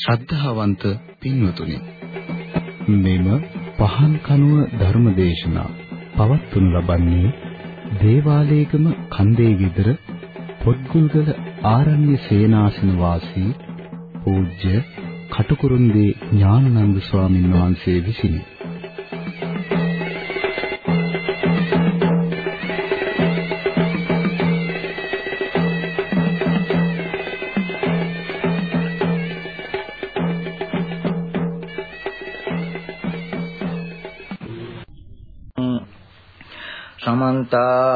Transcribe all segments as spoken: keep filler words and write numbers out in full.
ශ්‍රද්ධාවන්ත පින්වතුනි, මෙම පහන් කනුව ධර්මදේශනා පවත්වනු ලබන්නේ දේවාලේගම කන්දේ විතර පොත්ගුල්ගල ආරණ්‍ය සේනාසන වාසී පූජ්‍ය කටුකුරුන්දී ඥානানন্দ ස්වාමීන් වහන්සේ විසිනි. समन्त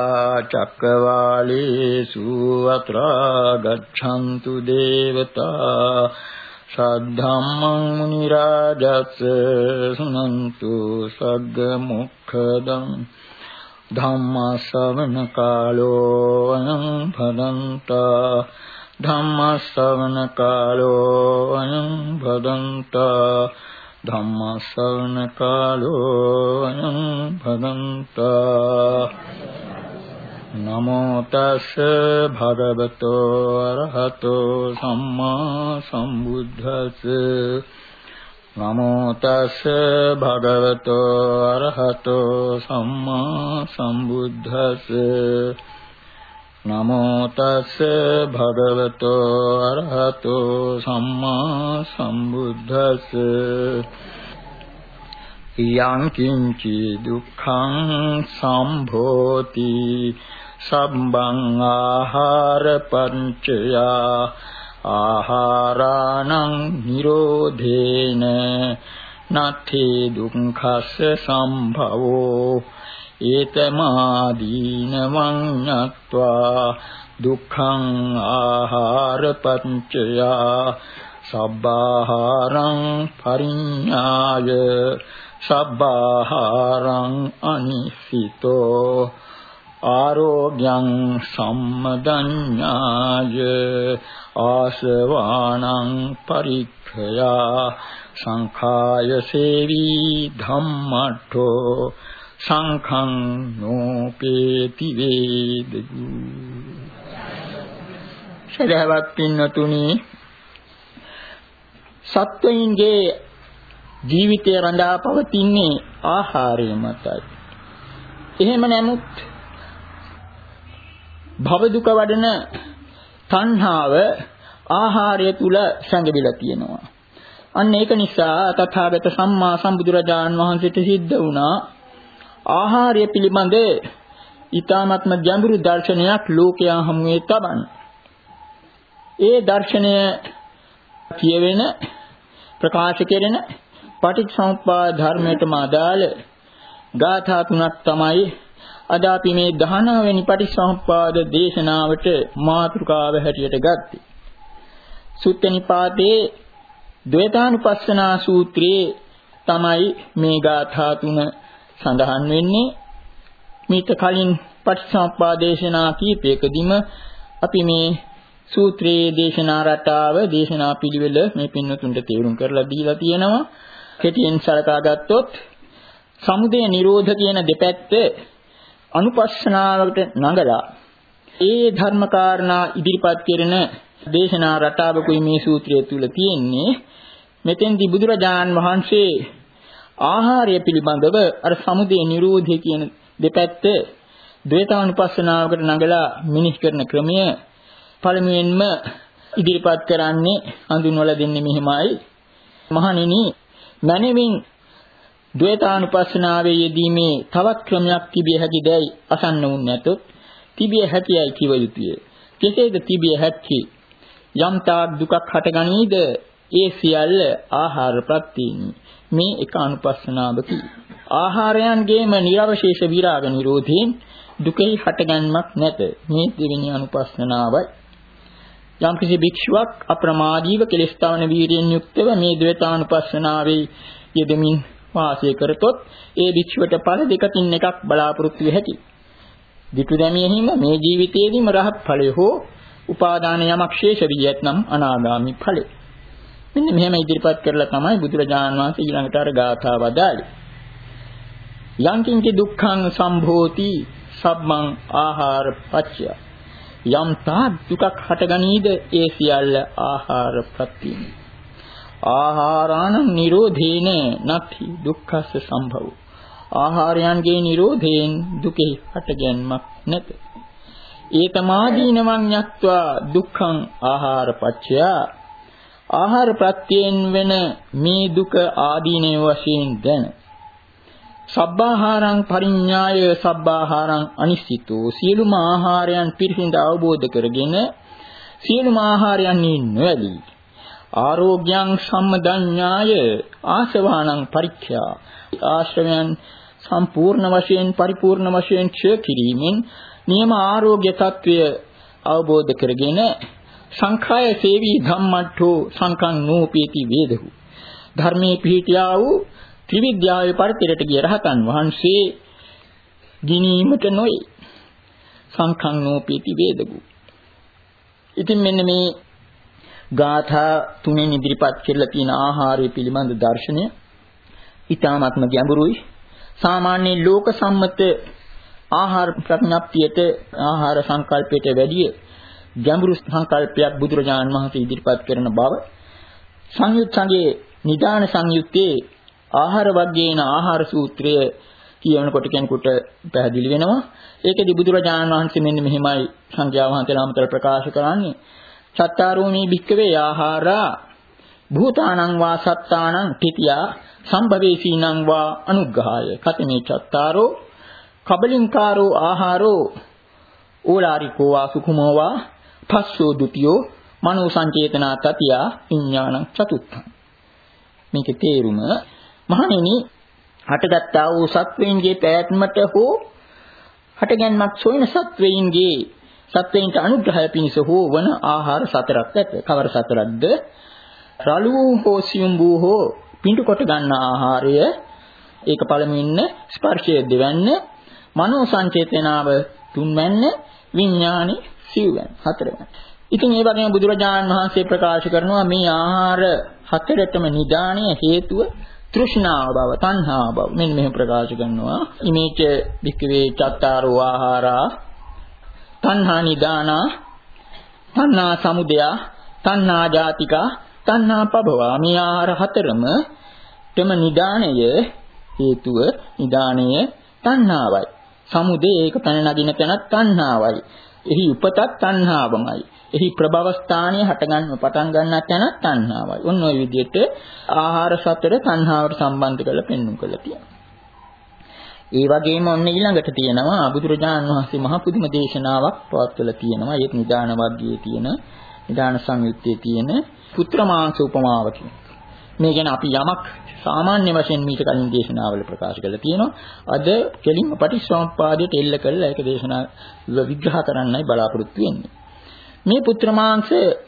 चक्रवालेषु अत्रा गच्छन्तु देवता सद्धम्मं मुनिराजस् सुनन्तु सग्गमुखदं धम्मश्रवण कालो अयं भदन्ता धम्मश्रवण कालो अयं भदन्ता धम्मश्रवण कालो अयं भदन्ता नमो तस्स भगवतो अरहतो सम्मा सम्बुद्धस्स नमो तस्स भगवतो अरहतो सम्मा सम्बुद्धस्स नमो तस्स भगवतो अरहतो सम्मा सम्बुद्धस्स यं किंचि दुःखं संभोति सब्बं आहार पंचया आहारानं निरोधेन नत्थि दुःखस्य संभवो एतमादीनवं ज्ञात्वा दुःखं आहार पंचया सब्बाहारं परिज्ञाय सब्बाहारं अनिसितो आरोग्यं सम्मदन्याय आसवानं परिख्या संखाय सेवी धम्मठो संखं नोपेति वेदगु සදහවත් පින්වතුනි සත්වයින්ගේ ජීවිතය රඳා පවතින්නේ ආහාරය මතයි. එහෙම නමුත් භව දුක වඩන තණ්හාව ආහාරය තුල සංගවිලා තියෙනවා. අන්න ඒක නිසා තථාගත සම්මා සම්බුදුරජාණන් වහන්සේට සිද්ධ වුණා ආහාරය පිළිබඳ ඊ타ත්ම ගැඹුරු දර්ශනයක් ලෝකයා හමුවේ තබන්න. ඒ දර්ශනය කියවෙන ප්‍රකාශ කෙරෙන පටිච්චසමුප්පාද ධර්මයටම අදාළ ගාථා තුනක් තමයි අද අපි මේ දහනව වෙනි පටිච්චසමුප්පාද දේශනාවට මාතෘකාව හැටියට ගත්තේ. සුත්ත නිපාතේ ද්වේතානුපස්සනා සූත්‍රයේ තමයි මේ ගාථා තුන සඳහන් වෙන්නේ. මේක කලින් පටිච්චසමුප්පාද දේශනා කීපයකදීම අපි මේ සූත්‍රයේ දේශනා රටාව දේශනා පිළිවෙල මේ පින්නතුන්ට තේරුම් කරලා දීලා තියෙනවා. කෙටියෙන් සලකා ගත්තොත් සමුදය නිරෝධ කියන දෙපැත්ත අනුපස්සනාවට නඟලා ඒ ධර්ම කාරණා ඉදිරිපත් කරන දේශනා රටාවකුයි මේ සූත්‍රය තුල තියෙන්නේ. මෙතෙන්දී බුදුරජාණන් වහන්සේ ආහාරය පිළිබඳව අර සමුදය නිරෝධය කියන දෙපැත්ත ද්වේතානුපස්සනාවකට නඟලා මිනිස් කරන ක්‍රමය පළමුවෙන්ම ඉදිරිපත් කරන්නේ හඳුන්වලා දෙන්නේ මෙහිමයි. මහණෙනි, මනවින් ද්වේතානුපස්සනාවේ යෙදීමේ තවත් ක්‍රමයක් තිබිය හැකිදයි අසන්න වුන් නැතොත් තිබිය හැකියයි කිව යුතුය. කෙසේද තිබිය හැක්කේ? යම් තාක් දුකක් හටගනීද ඒ සියල්ල ආහාර ප්‍රත්‍යයෙන් මේ එක අනුපස්සනාවකි. ආහාරයන්ගේම නිර්වශේෂ විරාග නිරෝධයෙන් දුකෙහි හටගන්මක් නැත. මේ දෙවෙනි අනුපස්සනාවයි. යම් කිසි භික්ෂුවක් අප්‍රමාදීව කෙලෙස් තවන වීරියෙන් යුක්තව මේ ද්වේතානුපස්සනාවේ යෙදමින් වාසය කරතොත් ඒ භික්ෂුවට ඵල දෙකකින් එකක් බලාපොරොත්තු වෙ හැකියි. dittu දැමියෙහිම මේ ජීවිතයේදීම රහත් ඵලය හෝ උපාදාන යමක් ශේෂ වී ඇතනම් අනාගාමි ඵලය. මෙන්න මෙහෙම ඉදිරිපත් කරලා තමයි බුදුරජාණන් වහන්සේ ඊළඟට අර ගාථාව වදාළේ. යං කිංචි දුක්ඛං සම්භෝති සබ්බං ආහාර පච්චය. යම් තා දුකක් හටගනීද ඒ සියල්ල ආහාර ප්‍රත්‍යයෙන්. ආහාරාණං නිරෝධේන නත්ථි දුක්ඛස්ස සම්භව. ආහාරයන්ගේ නිරෝධයෙන් දුකේ හටගැන්මක් නැත. ඒතමාදීනවං යත්වා දුක්ඛං ආහාරපච්චය. ආහාර ප්‍රත්‍යයෙන් වෙන මේ දුක ආදීනව වශයෙන් දැන. සබ්බාහාරං පරිඤ්ඤාය සබ්බාහාරං අනිශ්චිතෝ. සියලුම ආහාරයන් පිරිසිඳ අවබෝධ කරගෙන සියලුම ආහාරයන් නොඇලී ආරෝග්‍යං සම්මදඤ්ඤාය ආසවානං පරික්ඛ්‍යා. ආශ්‍රවයන් සම්පූර්ණ වශයෙන් පරිපූර්ණ වශයෙන් ක්ෂය කිරීමෙන් නියම ආරෝග්‍ය తත්වය අවබෝධ කරගෙන සංඛාය සේවී ධම්මට්ඨෝ සංකං නෝපේති වේදහු. ධර්මයේ පිහිටියා වූ ත්‍රිවිද්‍යාවේ පරිතරයට ගිය රහතන් වහන්සේ ගිනීමට නොයි. සංඛං නෝපේති වේදහු. ඉතින් මෙන්න මේ ගාථා තුනෙන් ඉදිරිපත් කෙරලා තියෙන ආහාරය පිළිබඳ දර්ශනය ඊ타ත්ම ගැඹුරුයි. සාමාන්‍ය ලෝක සම්මත ආහාර ප්‍රඥප්තියට ආහාර සංකල්පයට වැඩිය ගැඹුරු සංකල්පයක් බුදුරජාණන් වහන්සේ ඉදිරිපත් කරන බව සංයුත් සංගේ නිදාන සංයුත්තේ ආහාර වර්ගයේන ආහාර සූත්‍රය කියනකොට කෙනෙකුට පැහැදිලි වෙනවා. ඒකදී බුදුරජාණන් වහන්සේ මෙන්න මෙහිමයි සංඝයා වහන්සේලා අමතර ප්‍රකාශ කරන්නේ. සත්තාරෝමී භික්ඛවේ ආහාරා භූතානං වා සත්තානං තිතියා සම්භවේසීනං වා අනුග්‍රහාය. කතමේ චත්තාරෝ කබලින්කාරෝ ආහාරෝ ඕලාරිකෝ වා සුඛමෝ වා පස්සෝ දුතියෝ මනෝ සංචේතනා තතියා විඥානං චතුත්ථං. මේකේ තේරුම මහණෙනි හටගත්තා වූ සත්වයන්ගේ පැවැත්මට හෝ හටගැන්මක් සොයන සත්වයන්ගේ සත්වයන්ට අනුග්‍රහය පිණිස හෝ වන ආහාර සතරක් ඇත. කවර සතරක්ද? රළු හෝ සියුම් වූ හෝ පිඬු කොට ගන්න ආහාරය, ඒක පළමුවෙන්න ස්පර්ශය දෙවන්න, මනෝ සංචේතනාව තුන්වැන්න, විඥානෙ සිව්වැන්න හතරවැන්න. ඉතින් ඒ වගේම බුදුරජාණන් වහන්සේ ප්‍රකාශ කරනවා මේ ආහාර හතරටම නිදාණය හේතුව තෘෂ්ණාව බව, තණ්හා බව. මෙන්න මෙහෙම ප්‍රකාශ කරනවා. ඉමේච වික්කවේ චත්තාරෝ ආහාරා තණ්හා නිදානා තණ්හා සමුදයා තණ්හා ජාතිකා තණ්හා පබවා. මේ ආහාර හතරම තම නිදාණය හේතුව නිදාණය තණ්හාවයි. සමුදේ ඒක පැන නගින තැනත් තණ්හාවයි. එහි උපතත් තණ්හාවමයි. එහි ප්‍රභව ස්ථානයේ හටගන්න පටන් ගන්න තැනත් තණ්හාවයි. ඔන්න ඔය විදිහට ආහාර සතර තණ්හාවට සම්බන්ධ කරලා පෙන්වුම් කරලා තියෙනවා. ඒ වගේම ඔන්න ඊළඟට තියෙනවා බුදුරජාණන් වහන්සේ මහ පුදුම දේශනාවක් පවත්වලා තියෙනවා. ඒත් නිදාන වර්ගයේ තියෙන නිදාන සංයුත්තේ තියෙන පුත්‍ර මාංශ උපමාව කියන. මේ ගැන අපි යමක් සාමාන්‍ය වශයෙන් මීට කලින් දේශනාවල ප්‍රකාශ කරලා තියෙනවා. අද කෙලින්ම පටිච්චසමුප්පාදයට එල්ල කරලා ඒක දේශනා විග්‍රහ කරන්නයි බලාපොරොත්තු වෙන්නේ. මේ පුත්‍ර මාංශ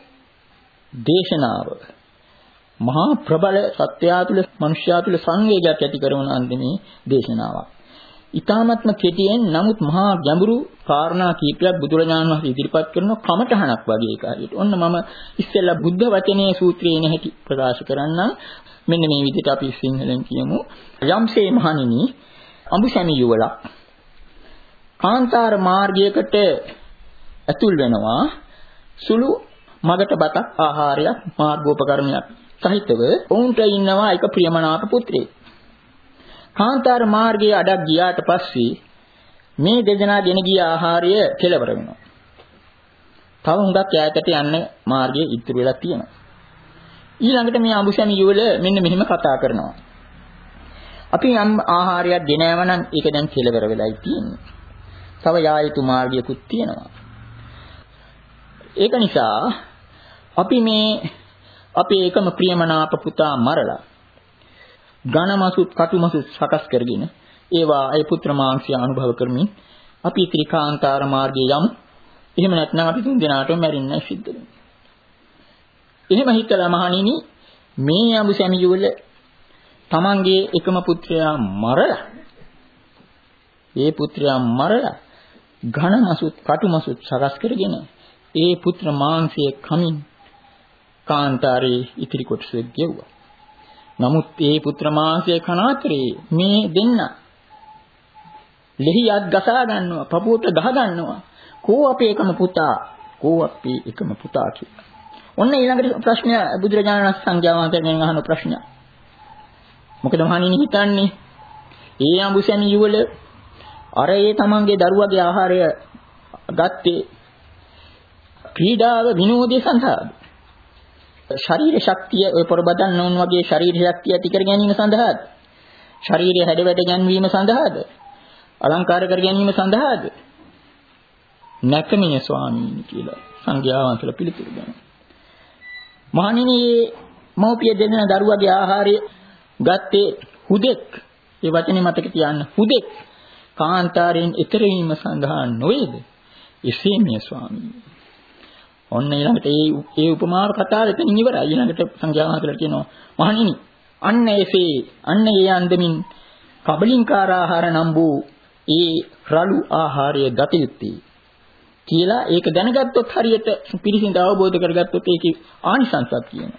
දේශනාව මහා ප්‍රබල සත්‍යය තුළ මනුෂ්‍යයා තුළ සංවේගයක් ඇති කරන අන්දමේ දේශනාවක්. ඊ타ත්ම කෙටියෙන් නමුත් මහා ගැඹුරු කාරණා කීපයක් බුදුරජාණන් වහන්සේ ඉදිරිපත් කරන කමඨහනක් වගේ එක හරියට. ඔන්න මම ඉස්සෙල්ලා බුද්ධ වචනේ සූත්‍රයේ නැහැටි ප්‍රකාශ කරන්නම්. මෙන්න මේ විදිහට අපි සිංහලෙන් කියමු. යම්සේ මහණෙනි අඹුසැමි යුවලක් කාන්තාර මාර්ගයකට ඇතුල් වෙනවා. සුළු මගට බතක් ආහාරයක් මාර්ගෝපකරණයක් සහිතව ඔවුන්ට ඉන්නවා එක ප්‍රියමනාප පුත්‍රයෙක්. කාන්තාර මාර්ගයේ අඩක් ගියාට පස්සේ මේ දෙදෙනා ගෙන ගිය ආහාරය කෙලවර වෙනවා. තව හුඟක් ඈතට යන්න මාර්ගය ඉතුරු වෙලා තියෙනවා. ඊළඟට මේ අඹුසැමි යුවල මෙන්න මෙහෙම කතා කරනවා. අපි යම් ආහාරයක් ගෙනාව නම් ඒක දැන් කෙලවර වෙලායි තියෙන්නේ. තව යා යුතු මාර්ගයකුත් තියෙනවා. ඒක නිසා අපි මේ අපේ එකම ප්‍රියමනාප පුතා මරලා ඝනමසුත් කටුමසුත් සකස් කරගෙන ඒවා ඒ පුත්‍ර මාංශය අනුභව කරමින් අපි ත්‍රිකාන්තාර මාර්ගයේ යමු. එහෙම නැත්නම් අපි තුන් දෙනාටම මැරෙන්න සිද්ධ වෙනවා. එහෙම හිතලා මහණෙනි මේ අඹුසැමි යුවල තමන්ගේ එකම පුත්‍රයා මරලා ඒ පුත්‍රයා මරලා ඝනමසුත් කටුමසුත් සකස් කරගෙන ඒ පුත්‍ර මාංශයේ කමින් කාන්තාරේ ඉතිරි කොටස ගෙව්වා. නමුත් ඒ පුත්‍ර මාංශයේ කන අතරේ මේ දෙන්න ලෙහියක් ගසා ගන්නවා, පපුවට ගහ ගන්නවා. කෝ අපේ එකම පුතා, කෝ අපේ එකම පුතා කියලා. ඔන්න ඊළඟට ප්‍රශ්නය බුදුරජාණන් වහන්සේ සංඝයා වහන්සේගෙන් අහන ප්‍රශ්නය. මොකද මහණෙනි හිතන්නේ ඒ අඹුසැමි යුවල අර ඒ තමන්ගේ දරුවගේ ආහාරය ගත්තේ ක්‍රීඩාව විනෝදයේ සඳහාද? ශරීර ශක්තිය ඔය පොරබදන් නොවන වගේ ශරීර ශක්තිය ඇති කර ගැනීම සඳහාද? ශරීරය හැඩවැඩ ගැන්වීම සඳහාද? අලංකාර කර ගැනීම සඳහාද? නැකමින ස්වාමීනි කියලා සංඝයා වහන්සේලා පිළිතුරු දෙනවා. මහණෙනි මෞපිය දෙදෙන දරුවගේ ආහාරය ගත්තේ හුදෙක්, ඒ වචනේ මතක තියාගන්න, හුදෙක් කාන්තාරයෙන් ඈතර වීම සඳහා නොවේද? එසේ මේ ස්වාමීනි. ඔන්න ඊළඟට ඒ ඒ උපමාව කතාව එතනින් ඉවරයි. ඊළඟට සංඝයා වහන්සේලා කියනවා මහණෙනි අන්න එසේ අන්න ඒ අන්දමින් කබලින්කාර ආහාර නම් වූ ඒ රළු ආහාරය ගත යුත්තේ කියලා ඒක දැනගත්තොත් හරියට පිළිසිඳ අවබෝධ කරගත්තොත් ඒකේ ආනිසංසක් කියනවා.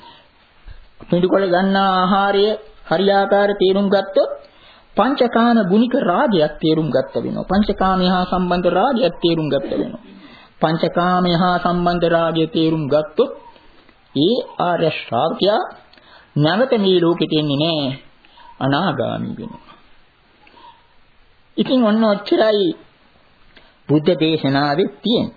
පිළිකොල ගන්න ආහාරය හරියාකාර තේරුම් ගත්තොත් පංචකාම ගුණික රාගයක් තේරුම් ගත්ත වෙනවා. පංචකාමය හා සම්බන්ධ රාගයක් තේරුම් ගත්ත වෙනවා. පංචකාමය හා සම්බන්ධ රාගය තේරුම් ගත්තොත් ඒ ආර්ය ශ්‍රාවකයා නැවත මේ ලෝකෙට එන්නේ නැහැ, අනාගාමී වෙනවා. ඉතින් ඔන්න ඔච්චරයි බුද්ධ දේශනාවේ තියෙන්නේ.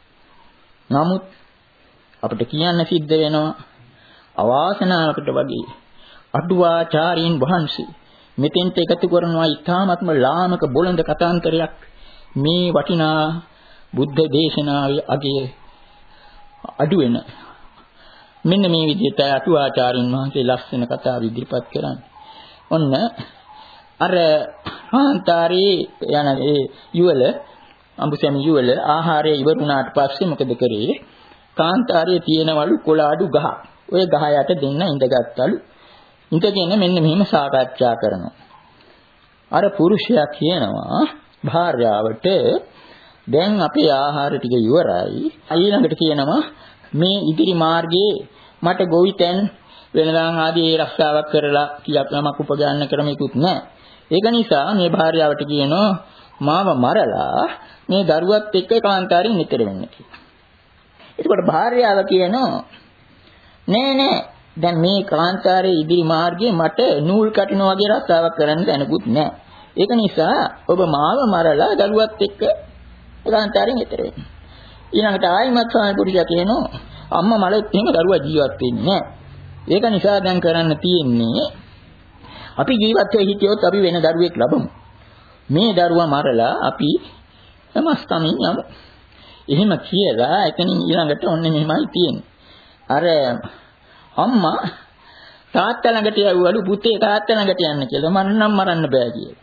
නමුත් අපිට කියන්න සිද්ධ වෙනවා අවාසනාවකට වගේ අටුවාචාරීන් වහන්සේ මෙතෙන්ට එකතු කරනවා ඊ타ත්ම ලාමක බොළඳ කතාන්තරයක් මේ වටිනා බුද්ධ දේශනාවේ අගය අඩු වෙන මෙන්න මේ විදිහට අටුවාචාරින් වහන්සේ ලස්සන කතා ඉදිරිපත් කරන්නේ. ඔන්න අර කාන්තාරේ යන ඒ යුවල අඹුසැමි යුවල ආහාරය ඉවර වුණාට පස්සේ මොකද කරේ? කාන්තාරයේ තියෙනවලු කොළාඩු ගහ. ඔය ගහ යට දෙන්න ඉඳගත්තලු. ඉඳගෙන මෙන්න මෙහෙම සාකච්ඡා කරනවා. අර පුරුෂයා කියනවා භාර්යාවට දැන් අපේ ආහාර ටික ඉවරයි. ඊළඟට කියනවා මේ ඉදිරි මාර්ගයේ මට ගොවිතැන් වෙනදාන් ආදී ඒ රස්සාවක් කරලා කියක් නමක් උපගන්න ක්‍රමයකුත් නැහැ. ඒක නිසා මේ භාර්යාවට කියනවා මාව මරලා මේ දරුවත් එක්ක කාන්තාරයෙන් නිතර වෙන්න කියලා. එතකොට භාර්යාව කියනවා නෑ නෑ දැන් මේ කාන්තාරයේ ඉදිරි මාර්ගයේ මට නූල් කටින වගේ රස්සාවක් කරන්න දැනුත් නෑ. ඒක නිසා ඔබ මාව මරලා දරුවත් එක්ක කාන්තාරයෙන් නිතර වෙන්න. ඊළඟට ආයිමත් ස්වාමි පුරුෂයා කියනවා අම්මා මලෙත් එහෙම දරුවා ජීවත් වෙන්නේ නෑ. ඒක නිසා දැන් කරන්න තියෙන්නේ අපි ජීවත් වෙ හිටියොත් අපි වෙන දරුවෙක් ලබමු. මේ දරුවා මරලා අපි සමස්තමින් යමු. එහෙම කියලා එතනින් ඊළඟට ඔන්න මෙහෙමයි තියෙන්නේ. අර අම්මා තාත්තා ළඟට යවවලු පුතේ තාත්තා ළඟට යන්න කියලා. මම නම් මරන්න බෑ කියලා.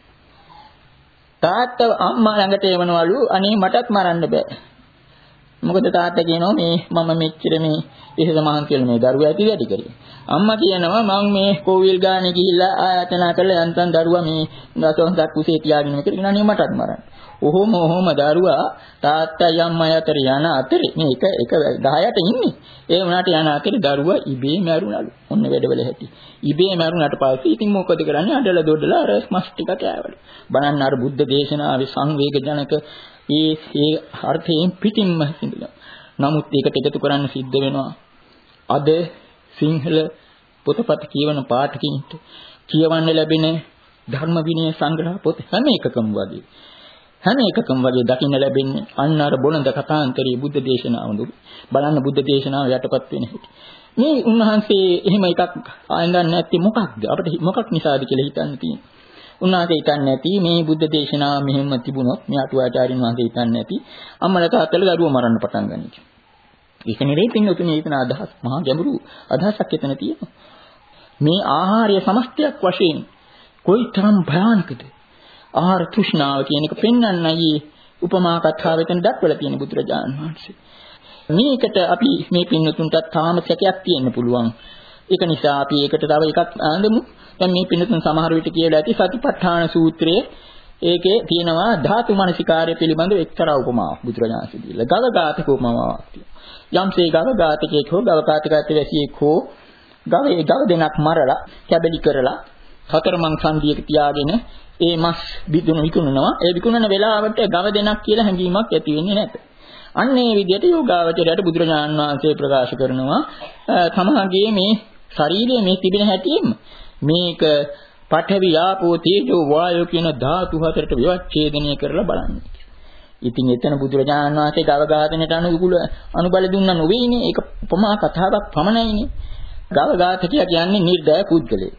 තාත්තා අම්මා ළඟට එවනවලු අනේ මටත් මරන්න බෑ. මොකද තාත්තා කියනවා මේ මම මෙච්චර මේ ඉහළ මහන්සියල මේ දරුවා ඇති වැඩි කරේ. අම්මා කියනවා මම මේ කෝවිල් ගානේ ගිහිල්ලා ආයතනා කරලා යන්තම් දරුවා මේ දසවන්සක් කුසේ තියාගෙන මේක ඉන්නනේ මටත් මරන්න. ඔහොම ඔහොම දරුවා තාත්තා අම්මා අතර යන අතරේ මේ එක එක දහයට ඉන්නේ. ඒ වුණාට යන අතරේ දරුවා ඉබේ මැරුණලු. ඔන්න වැඩවල ඇති. ඉබේ මැරුණාට පස්සේ ඉතින් මොකද කරන්නේ? අඬලා දොඩලා අර මස් ටික කෑවලු. බලන්න අර බුද්ධ දේශනාවේ සංවේගජනක ඒ ඒ අර්ථයෙන් පිටින්ම හිඳිනවා. නමුත් ඒකට එකතු කරන්න සිද්ධ වෙනවා. අද සිංහල පොතපත කියවන පාඨකින්ට කියවන්න ලැබෙන ධර්ම විනය සංග්‍රහ පොත හැම එකකම වගේ හැම එකකම වගේ දකින්න ලැබෙන්නේ අන්න අර බොළඳ කථාන්තරයේ බුද්ධ දේශනාවඳු බලන්න බුද්ධ දේශනාව යටපත් වෙන හැටි. මේ උන්වහන්සේ එහෙම එකක් ආයෙත් නැත්තේ මොකක්ද? අපිට මොකක් නිසාද කියලා හිතන්න තියෙන්නේ. උන්වහන්සේ හිතන්නේ නැති මේ බුද්ධ දේශනාව මෙහෙම තිබුණොත් මේ අටුවාචාරින් වහන්සේ හිතන්නේ නැති අම්මලා තාත්තලා දරුවෝ මරන්න පටන් ගන්නවා. ඒක නෙවෙයි පින්නතුනේ එතන අදහස් මහා ගැඹුරු අදහසක් එතන තියෙනවා. මේ ආහාරය සමස්තයක් වශයෙන් කොයිතරම් භයානකද? ආහාර තෘෂ්ණාව කියන එක පෙන්වන්නයි උපමා කතාවෙන් දක්වලා තියෙන බුදුරජාණන් වහන්සේ. මේකට අපි මේ පින්නතුන්ට තාම සැකයක් තියෙන්න පුළුවන්. ඒක නිසා අපි ඒකට තව එකක් ආඳමු. දැන් මේ පින්නතුන් සමහර විට කියලා ඇති සතිපට්ඨාන සූත්‍රයේ ඒකේ තියෙනවා ධාතු මනසිකාර්ය පිළිබඳව එක්තරා උපමාවක් බුදුරජාණන් වහන්සේ දීලා. ගව ඝාතක උපමාවක් තියෙනවා. යම්සේ ගව ඝාතකයෙක් හෝ ගව ඝාතකයෙක් වැසියෙක් හෝ ගවේ ගව දෙනක් මරලා කැබලි කරලා හතරමං සංදියක තියාගෙන ඒ මස් බිදුණු විකුණනවා. ඒ විකුණන වෙලාවට ගව දෙනක් කියලා හැඟීමක් ඇති වෙන්නේ නැත. අන්න ඒ විදිහට යෝගාවචරයට බුදුරජාණන් වහන්සේ ප්‍රකාශ කරනවා තමගේ මේ ශරීරයේ මේ තිබෙන හැටියෙම මේක පඨවි ආපෝ තේජෝ වායෝ කියන ධාතු හතරට විවච්ඡේදනය කරලා බලන්න. ඉතින් එතන බුදුරජාණන් වහන්සේ ගව ඝාතනයට අනුකූල අනුබල දුන්නා නොවේනේ. ඒක උපමා කතාවක් පමණයිනේ. ගව ඝාතකයා කියන්නේ නිර්දය පුද්ගලයෙක්.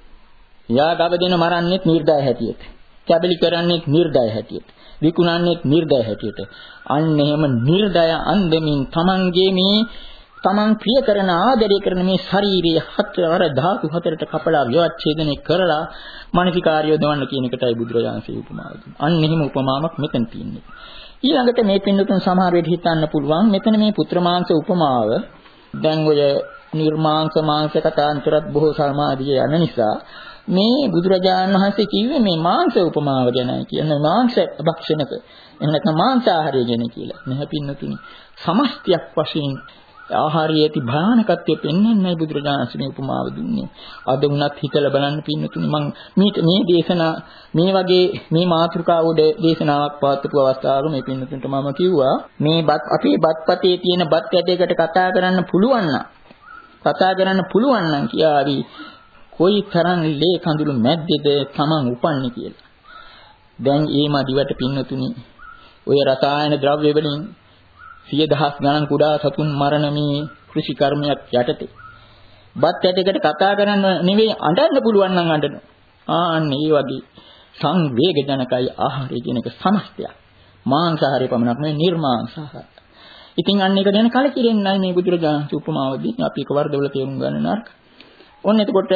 යා ගව දෙන මරන්නෙත් නිර්දය හැටියට. කැබලි කරන්නෙත් නිර්දය හැටියට. විකුණන්නෙත් නිර්දය හැටියට. අන්න එහෙම නිර්දය අන්දමින් තමන්ගේ මේ තමන් ප්‍රිය කරන ආදරය කරන මේ ශාරීරිය හතර ධාතු හතරට කපලා විවච්ඡේදනය කරලා මානසිකාර්ය යොදවන්න කියන එකටයි බුදුරජාණන්සේ උපමාව දුන්නේ. අන්න එහෙම උපමාවක් මෙතන තියෙන්නේ. ඊළඟට මේ පින්නතුන් සමහර වෙලට හිතන්න පුළුවන් මෙතන මේ පුත්‍ර මාංශ උපමාව දැන් ඔය නිර්මාංශ මාංශ කතාන්තරත් බොහෝ සමාධිය යන නිසා මේ බුදුරජාණන් වහන්සේ කිව්වේ මේ මාංශ උපමාව ගැනයි කියන්නේ මාංශ භක්ෂණක එහෙම නැත්නම් මාංශාහාරය ගැන කියලා. නැහැ පින්නතුනි. සමස්තයක් වශයෙන් ආහාරයේ ඇති භයානකත්වය පෙන්වන්නයි බුදුරජාණන් මේ උපමාව දුන්නේ. අද වුණත් හිතලා බලන්න පින්නතුනි මම මේ මේ දේශනා මේ වගේ මේ මාතෘකාව උඩ දේශනාවක් පවත්වපු අවස්ථාවක මේ පින්නතුන්ට මම කිව්වා මේ බත් අපේ බත්පතේ තියෙන බත් ඇටයකට කතා කරන්න පුළුවන් නම් කතා කරන්න පුළුවන් නම් කියාවි කොයි තරම් ලේ කඳුළු මැද්දේද Taman උපන්නේ කියලා. දැන් ඒ මදිවට පින්නතුනි ඔය රසායන ද්‍රව්‍ය වලින් සිය දහස් ගණන් කුඩා සතුන් මරණ මේ කෘෂි කර්මයක් යටතේ බත් ඇටයකට කතා කරන්න නෙවෙයි අඬන්න පුළුවන් නම් අඬන. ආන්න ඒ වගේ සංවේගජනකයි ආහාරය කියන එක සමස්තයක්. මාංශාහාරය පමණක් නෙවෙයි නිර්මාංශාහාරය. ඉතින් අන්න ඒක ගැන කලකිරෙන්නයි මේ බුදුරජාණන් උපමාවදී අපි එක වර්ධවල තේරුම් ගන්න නරක. ඔන්න එතකොට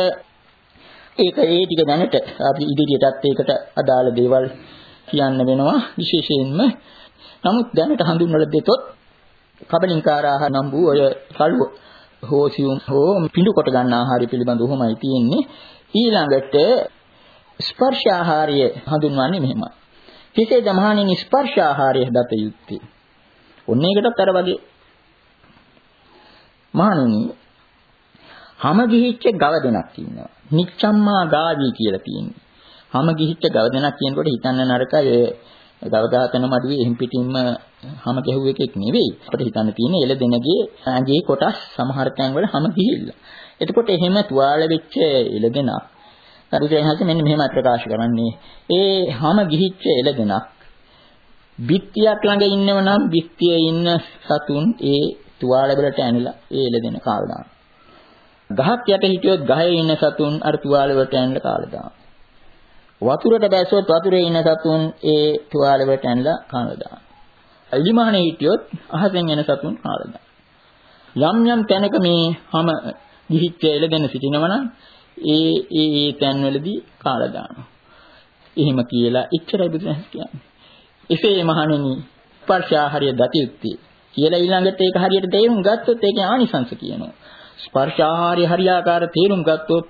ඒක ඒ ටික දැනට අපි ඉදිරියටත් ඒකට අදාළ දේවල් කියන්න වෙනවා විශේෂයෙන්ම. නමුත් දැනට හඳුන්වලා දෙතොත් කබලින්කාර ආහාර නම් වූ ඔය කළුව හෝසියුම් හෝ පිඬු කොට ගන්න ආහාරය පිළිබඳව උහමයි තියෙන්නේ. ඊළඟට ස්පර්ශ ආහාරය හඳුන්වන්නේ මෙහෙමයි. හිතේ දමහණින් ස්පර්ශ ආහාරය දත යුත්තේ. ඔන්න ඒකටත් අර වගේ මහණෙනි හැම ගිහිච්ච ගව දෙනක් ඉන්නවා. නිච්ඡම්මා ගාවි කියලා තියෙන්නේ. හැම ගිහිච්ච ගව දෙනක් කියනකොට හිතන්න නරකයි ගව ඝාතන මඩුවේ එහිම් පිටින්ම හැම ගැහුව එකෙක් නෙවෙයි. අපිට හිතන්න තියෙන්නේ එළ දෙනගේ ඇඟේ කොටස් සමහර තැන් වල හැම ගිහිල්ලා. එතකොට එහෙම තුවාල වෙච්ච එළ දෙනක් කරුදෙන්හස මෙන්න මෙහෙම ප්‍රකාශ කරන්නේ. ඒ හැම ගිහිච්ච එළ දෙනක් බිත්තියක් ළඟ ඉන්නව නම් බිත්තියේ ඉන්න සතුන් ඒ තුවාල වලට ඇනලා ඒ එළ දෙන කාලා දානවා. ගහක් යට හිටියොත් ගහේ ඉන්න සතුන් අර තුවාල වලට ඇනලා කාලා දානවා. වතුරට බැස්සොත් වතුරේ ඉන්න සතුන් ඒ තුවාල වලට ඇනලා කාලා දානවා. එලිමහනේ හිටියොත් අහසෙන් එන සතුන් කාලා දානවා. යම් යම් තැනක මේ හැම ගිහිච්ච එළදෙන සිටිනවනම් ඒ ඒ ඒ තැන්වලදී කාලා දානවා. එහෙම කියලා ඉච්චරයි බුදුරජාණන් කියන්නේ. එසේ මහණෙනි ස්පර්ශ ආහාරය දතියුත්තේ කියලා ඊළඟට ඒක හරියට තේරුම් ගත්තොත් ඒකේ ආනිසංශ කියනවා. ස්පර්ශ ආහාරය හරියාකාර තේරුම් ගත්තොත්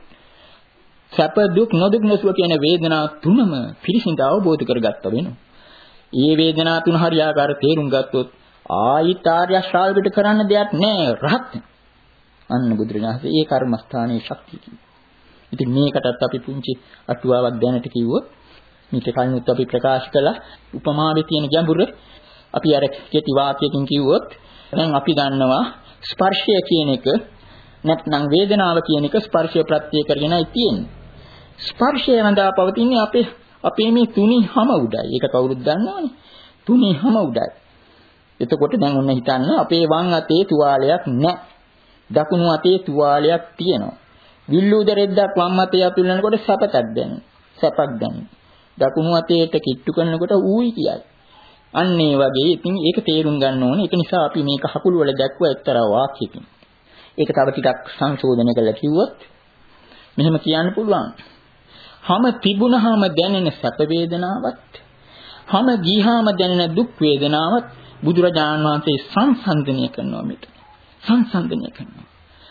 සැප දුක් නොදුක් නොසුව කියන වේදනා තුනම පිරිසිඳ අවබෝධ කරගත්තා වෙනවා. මේ වේදනා තුන හරියාකාර තේරුම් ගත්තොත් ආයිත් ආර්ය ශ්‍රාවකයට කරන්න දෙයක් නැහැ රහත්. අන්න බුදුරජාණන්සේ ඒ කර්මස්ථානයේ ශක්තිය කිව්වා. ඉතින් මේකටත් අපි පුංචි අටුවාවක් දැනට කිව්වොත් මේක කලිනුත් අපි ප්‍රකාශ කළා උපමාවේ තියෙන ගැඹුර අපි අර කෙටි වාක්‍යයකින් කිව්වොත් දැන් අපි දන්නවා ස්පර්ශය කියන එක නැත්නම් වේදනාව කියන එක ස්පර්ශය ප්‍රත්‍ය කරගෙනයි තියෙන්නේ. ස්පර්ශය රඳා පවතින්නේ අපේ අපේ මේ තුනි හැම උඩයි. ඒක කවුරුත් දන්නවනේ. තුනි හැම උඩයි. එතකොට දැන් ඔන්න හිතන්න අපේ වම් අතේ තුවාලයක් නැහැ. දකුණු අතේ තුවාලයක් තියෙනවා. විල්ලුද රෙද්දක් වම් අතේ අපිලනකොට සැපතක් දැනෙනවා. සැපක් දැනෙනවා. දකුණු අතේට කිට්ටු කරනකොට ඌයි කියයි. අන්න ඒ වගේ ඉතින් ඒක තේරුම් ගන්න ඕනේ. ඒක නිසා අපි මේක හකුළු වල දැක්වුවා එක්තරා වාක්‍යයකින්. ඒක තව ටිකක් සංශෝධනය කරලා කිව්වොත් මෙහෙම කියන්න පුළුවන්. හැම තිබුණාම දැනෙන සැප වේදනාවත් හැම ගිහාම දැනෙන දුක් වේදනාවත් බුදුරජාණන් වහන්සේ සංසන්දනය කරනවා මෙතන. සංසන්දනය කරනවා.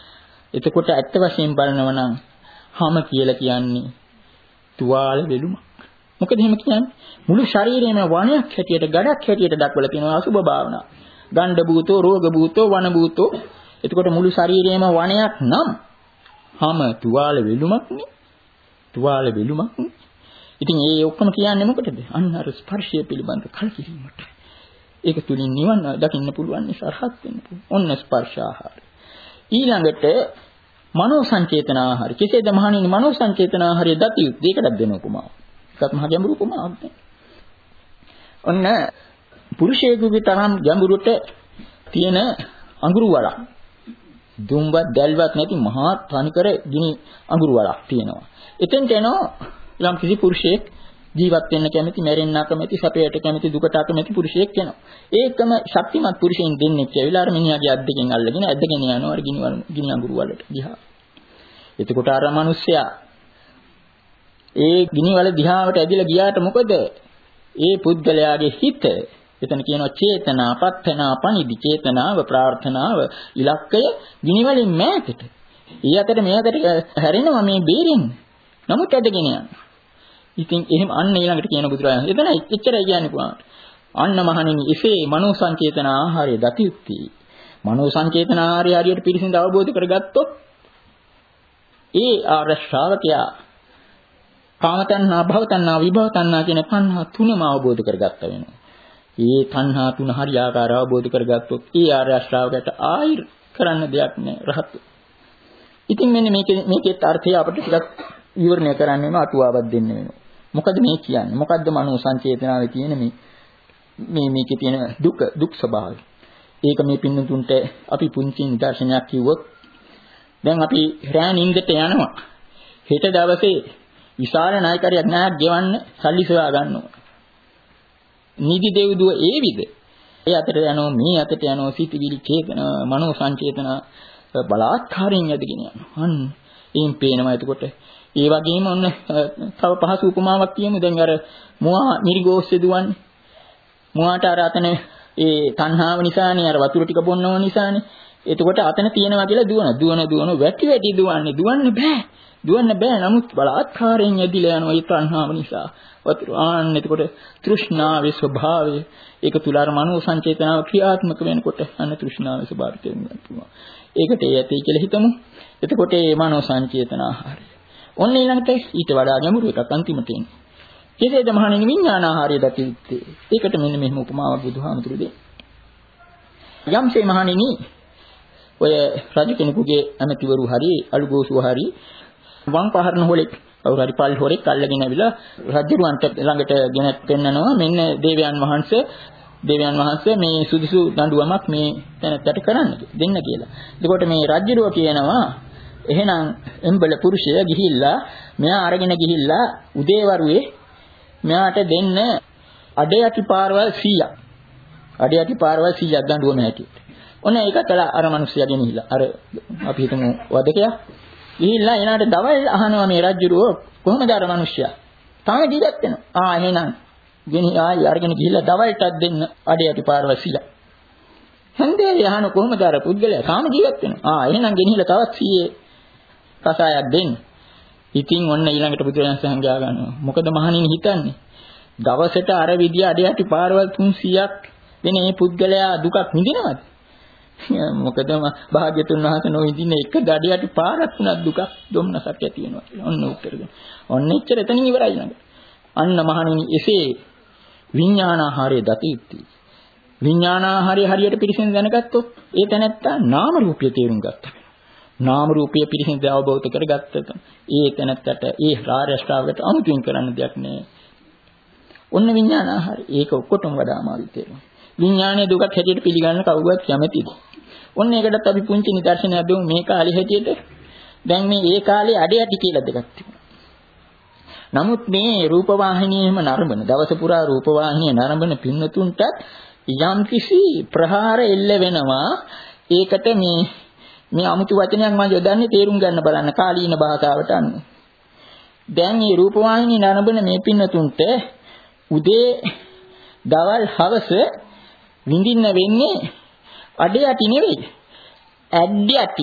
එතකොට ඇත්ත වශයෙන් බලනවා නම් හැම කියලා කියන්නේ තුවාල වෙලුමක්. මොකද එහෙම කියන්නේ මුළු ශරීරයේම වණයක් හැටියට ගඩක් හැටියට දක්වලා තියෙනවා අසුභ භාවනා. ගණ්ඩ භූතෝ රෝග භූතෝ වන භූතෝ. එතකොට මුළු ශරීරයේම වණයක් නම් හැම තුවාල වෙලුමක් නේ. තුවාල වෙලුමක් නේ. ඉතින් ඒ ඔක්කොම කියන්නේ මොකටද? අන්න අර ස්පර්ශය පිළිබඳ කලකිරීමට. ඒක තුලින් නිවන් දකින්න පුළුවන් නිසා රහත් වෙන්න පුළුවන්. ඔන්න ස්පර්ශ ආහාරය. ඊළඟට මනෝ සංචේතන ආහාරය. කෙසේද මහණෙනි මනෝ සංචේතන ආහාරය දත යුත්තේ? ඒකටත් දෙන උපමාවක්. ඒකත් මහ ගැඹුරු උපමාවක්. ඔන්න පුරුෂයෙකුගේ තරම් ගැඹුරට තියෙන අඟුරු වලක්. දුම්වත් දැල්වත් නැති මහා තනිකර ගිනි අඟුරු වලක් තියෙනවා. එතෙන්ට එනවා යම් කිසි පුරුෂයෙක් ජීවත් වෙන්න කැමති, මැරෙන්න කැමති, සැපයට කැමති, දුකට කැමති පුරුෂයෙක් වෙනවා. ඒකම ශක්තිමත් පුරුෂයන් දෙන්නෙක් ඇවිල්ලා අර මිනිහාගේ අත් දෙකෙන් අල්ලගෙන ඇදගෙන යනවා අර ගිනි වල ගිනි අඟුරු වලට දිහා. එතකොට අර මිනිස්සයා ඒ ගිනි වල දිහාවට ඇදලා ගියාට මොකද? ඒ පුද්ගලයාගේ හිත එතන කියනවා චේතනා, පත්තනා, පනිදි චේතනාව, ප්‍රාර්ථනාව, ඉලක්කය ගිනි වලින් මෑතට. ඒ අතර මේ අතර හැරෙනවා මේ බේරෙන්න. නමුත් ඇදගෙන යනවා. ඉතින් එහෙම අන්න ඊළඟට කියන බුදුරජාණන් එතන එච්චරයි කියන්නේ පුරාණ. අන්න මහණෙනි එසේ මනෝ සංචේතන ආහාරය දති යුක්ති. මනෝ සංචේතන ආහාරය හරියට පිළිසිඳ අවබෝධ කරගත්තොත් ඒ ආර්ය ශ්‍රාවකයා කාම තණ්හා, භව තණ්හා, විභව තණ්හා කියන තණ්හා තුනම අවබෝධ කරගත්ත වෙනවා. ඒ තණ්හා තුන හරියාකාර අවබෝධ කරගත්තොත් ඒ ආර්ය ශ්‍රාවකයට ආයිර් කරන්න දෙයක් නැහැ රහත්. ඉතින් මෙන්න මේකේ මේකේ අර්ථය අපිට ටිකක් විවරණය කරන්න වෙනවා, අටුවාවක් දෙන්න වෙනවා. මොකද මේ කියන්නේ? මොකද්ද මනෝ සංචේතනාවේ තියෙන මේ මේ මේකේ තියෙන දුක දුක් ස්වභාවය. ඒක මේ පින්නතුන්ට අපි පුංචි නිදර්ශනයක් කිව්වොත් දැන් අපි රෑ නිින්දට යනවා. හෙට දවසේ විශාල නායකරියක් නායක් ගෙවන්න සල්ලි සොයා ගන්නවා. නිදි දෙව්දුව ඒ විද. ඒ අතට යනවා මේ අතට යනවා සිතිවිලි චේතන මනෝ සංචේතන බලාත්කාරයෙන් යදගෙන යනවා. අන්න එයින් පේනවා. එතකොට ඒ වගේම ඔන්න තව පහසු උපමාවක් කියමු. දැන් අර මුවා මිරිගෝස්සේ දුවන්නේ. මුවාට අර අතන ඒ තණ්හාව නිසානේ අර වතුර ටික බොන්නව නිසානේ. එතකොට අතන තියෙනවා කියලා දුවන දුවන දුවන වැටි වැටි දුවන්නේ. දුවන්න බෑ. දුවන්න බෑ. නමුත් බලාත්කාරයෙන් යදිලා යනවා ඒ තණ්හාව නිසා. වතුර ආන්න එතකොට තෘෂ්ණාවේ ස්වභාවය ඒක තුල අර මනෝ සංචේතනාව ක්‍රියාත්මක වෙනකොට අන්න තෘෂ්ණාවේ ස්වභාවය තේරුම් ගන්න පුළුවන්. ඒකට ඒ ඇති කියලා හිතමු. එතකොට මේ මනෝ සංචේතන ආහාරය. ඔන්න ඊළඟට ඊට වඩා ගැඹුරු එකක් අන්තිමට එන්නේ. කෙසේද මහණෙනි විඥාන ආහාරය දති යුත්තේ? ඒකට මෙන්න මෙහෙම උපමාවක් බුදුහාමුදුරු දෙන්නේ. යම්සේ මහණෙනි ඔය රජ කෙනෙකුගේ ඇමතිවරු හරි අලුගෝසුව හරි වම් පහරන හොලෙක් කවුරු හරි පල් හොරෙක් අල්ලගෙන ඇවිල්ලා රජුන්ට ළඟට ගෙන පෙන්නනවා මෙන්න දේවයන් වහන්සේ දේවයන් වහන්සේ මේ සුදුසු දඬුවමක් මේ තැනට කරන්න දෙන්න කියලා. එතකොට මේ රජුරෝ කියනවා එහෙනම් එම්බල පුරුෂය ගිහිල්ලා මෙයා අරගෙන ගිහිල්ලා උදේවරුේ මෙයාට දෙන්න අඩයටි පාරවල් සීයක්. අඩයටි පාරවල් සීයක් දඬුවම හැටියට. ඔන්න ඒක කළා අර මිනිස්සයා ගෙනිහිලා. අර අපි හිතමු වදකයා ගිහිල්ලා එනාට දවල් අහනවා මේ රජුරෝ කොහොමද අර මිනිස්සයා? තාම ජීවත් වෙනවා. ආ එහෙනම් ගෙනි ආයි අරගෙන ගිහිල්ලා දවල්ටත් දෙන්න අඩයටි පාරවල් සීයක්. හන්දේ අහන කොහොමද අර පුද්ගලයා තාම ජීවත් වෙනවා. ආ එහෙනම් ගෙනිහිල්ලා තවත් සීයේ කසායක් දෙන්න. ඉතින් ඔන්න ඊළඟට බුදුරජාණන් සංඝයා ගන්නවා. මොකද මහණෙනි හිතන්නේ? දවසට අර විදිය අඩයටි පාරවල් තුන්සියයක් දෙන මේ පුද්ගලයා දුකක් විඳිනවද? මොකද භාග්‍යතුන් වහන්සේ නොවිඳින එක අඩයටි පාරක් තුනක් දුකක් දුම්නසක් ඇති වෙනවා කියලා. ඔන්න උත්තර දෙන්න. ඔන්න එච්චර එතනින් ඉවරයි ළඟ. අන්න මහණෙනි එසේ විඥානාහාරය දති යුත්තේ. විඥානාහාරය හරියට පිළිසෙන් දැනගත්තොත් ඒ තැනත්තා නාම රූපය තේරුම් ගත්තා. නාම රූපය පිළිසිඳ අවබෝධ කරගත්තට ඒ තැනත්තට ඒ ආර්ය ශ්‍රාවකට අමුතුවෙන් කරන්න දෙයක් නෑ. ඔන්න විඥාන ආහාරය. ඒක ඔක්කොටම වඩා අමාරුයි තේරුම්. විඥානයේ දුකක් හැටියට පිළිගන්න කවුරුවත් කැමතිද? ඔන්න ඒකටත් අපි පුංචි නිදර්ශනයක් දෙමු මේ කාලේ හැටියට. දැන් මේ ඒ කාලේ අඩයටි කියලා දෙකක් තිබුණා. නමුත් මේ රූපවාහිනියෙම නරඹන දවස පුරා රූපවාහිනිය නරඹන පින්නතුන්ට යම්කිසි ප්‍රහාර එල්ල වෙනවා. ඒකට මේ මේ අමුතු වචනයක් මම යොදන්නේ තේරුම් ගන්න බලන්න කාලීන භාෂාවට අනුව. දැන් මේ රූපවාහිනිය නරඹන මේ පින්නතුන්ට උදේ දවල් හවස විඳින්න වෙන්නේ අඩයටි නෙවෙයි ඇඩ්ඩයටි.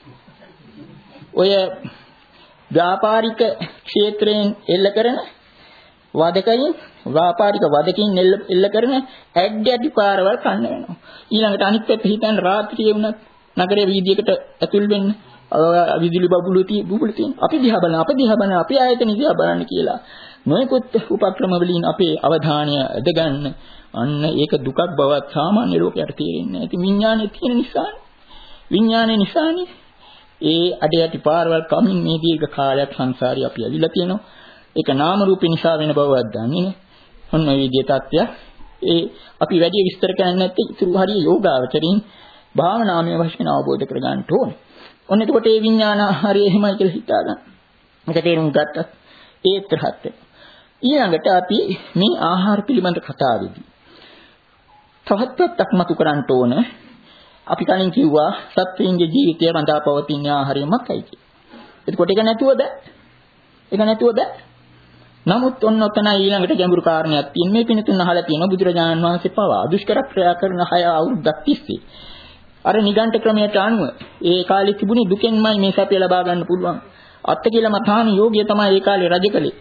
ඔය ව්‍යාපාරික ක්ෂේත්‍රයෙන් එල්ල කරන වදකයින් ව්‍යාපාරික වදකින් එල්ල කරන ඇඩ්ඩයටි පාරවල් කන්න වෙනවා. ඊළඟට අනිත් පැත්ත හිතන්න රාත්‍රියේ වුණත් නගරයේ වීදියකට ඇතුල් වෙන්න විදුලි බබුළු තියෙ බුබුළු තියෙන අපි දිහා බලන අපි දිහා බලන අපි ආයතන දිහා බලන්න කියලා නොයෙකුත් උපක්‍රම වලින් අපේ අවධානය යොදගන්න අන්න ඒක දුකක් බවත් සාමාන්‍ය ලෝකයට තේරෙන්නේ නැහැ. ඉතින් විඥානේ තියෙන නිසානේ. විඥානේ නිසානේ ඒ අඩයටි පාරවල් කමින් මේ දීර්ඝ කාලයක් සංසාරේ අපි ඇවිල්ලා තියෙනවා. ඒක නාම රූපේ නිසා වෙන බවවත් දන්නේ නැහැ. ඔන්න ඔය විදිහේ තත්ත්වයක්. ඒ අපි වැඩි විස්තර කරන්නේ නැත්නම් ඉතුරු හරිය යෝගාවචරින් භාවනාමය වශයෙන් අවබෝධ කරගන්න ඕනේ. ඔන්න එතකොට මේ විඥාන හරිය එහෙමයි කියලා හිතා ගන්න. මේක තේරුම් ගත්තත් ඒත් රහත් වෙනවා. ඊළඟට අපි මේ ආහාර පිළිබඳ කතාවේදී තවත් පැත්තක් මතු කරන්න ඕන. අපි කලින් කිව්වා සත්වයන්ගේ ජීවිතය රඳා පවතින ආහාරය මතයි කියලා. එතකොට ඒක නැතුව බෑ. ඒක නැතුව බෑ. නමුත් ඔන්න ඔතන ඊළඟට ගැඹුරු කාරණයක් තියෙන මේ පිණිතුන් අහලා තියෙන බුදුරජාණන් වහන්සේ පවා දුෂ්කර ක්‍රියා කරන හය අවුරුද්දක් තිස්සේ අර නිගණ්ඨ ක්‍රමයට අනුව ඒ කාලේ තිබුණේ දුකෙන්මයි මේ සැපය ලබා ගන්න පුළුවන්. අත්ති කියලා මතාන යෝගිය තමයි ඒ කාලේ රජ කළේ.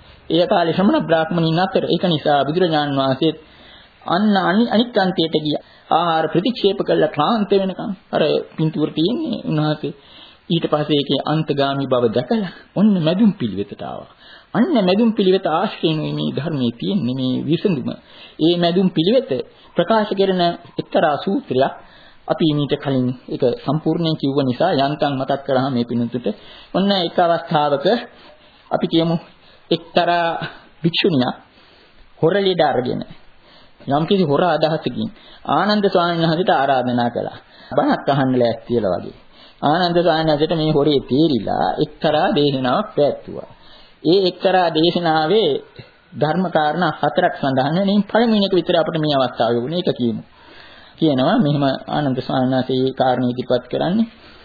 ඒ කාලේ ශ්‍රමණ බ්‍රාහ්මණයින් අතර ඒක නිසා බුදුරජාණන් වහන්සේ අන්න අනිත් අන්තයට ගියා. ආහාර ප්‍රතික්ෂේප කළා ක්ලාන්ත වෙනකන්. අර පින්තූර තියෙන්නේ උන්වහන්සේ ඊට පස්සේ ඒකේ අන්තගාමී බව දැකලා ඔන්න මැදුම් පිළිවෙතට ආවා. අන්න මැදුම් පිළිවෙත ආශ්‍රයෙන් මේ ධර්මයේ තියෙන්නේ මේ විසඳුම. ඒ මැදුම් පිළිවෙත ප්‍රකාශ කරන එක්තරා සූත්‍රයක් අපි මීට කලින් ඒක සම්පූර්ණයෙන් කිව්ව නිසා යන්තම් මතක් කරාම මේ පිණුතුට ඔන්න එක අවස්ථාවක අපි කියමු එක්තරා භික්ෂුණියක් හොරලෙඩ අරගෙන යම්කිසි හොර අදහසකින් ආනන්ද ස්වාමීන් වහන්සේට ආරාධනා කළා. බණක් අහන්න ලෑස්තියලා වගේ. ආනන්ද ස්වාමීන් වහන්සේට මේ හොරේ තීරිලා එක්තරා දේශනාවක් පැවැත්තුවා. ඒ එක්තරා දේශනාවේ ධර්ම කාරණා හතරක් සඳහන් වෙනින් පළවෙනි එක විතර අපිට මේ අවස්ථාවේ වුණේ ඒක කියමු. කියනවා මෙහෙම ආනන්ද ස්වාමීන් වහන්සේ මේ කාරණේ ඉදිරිපත් කරන්නේ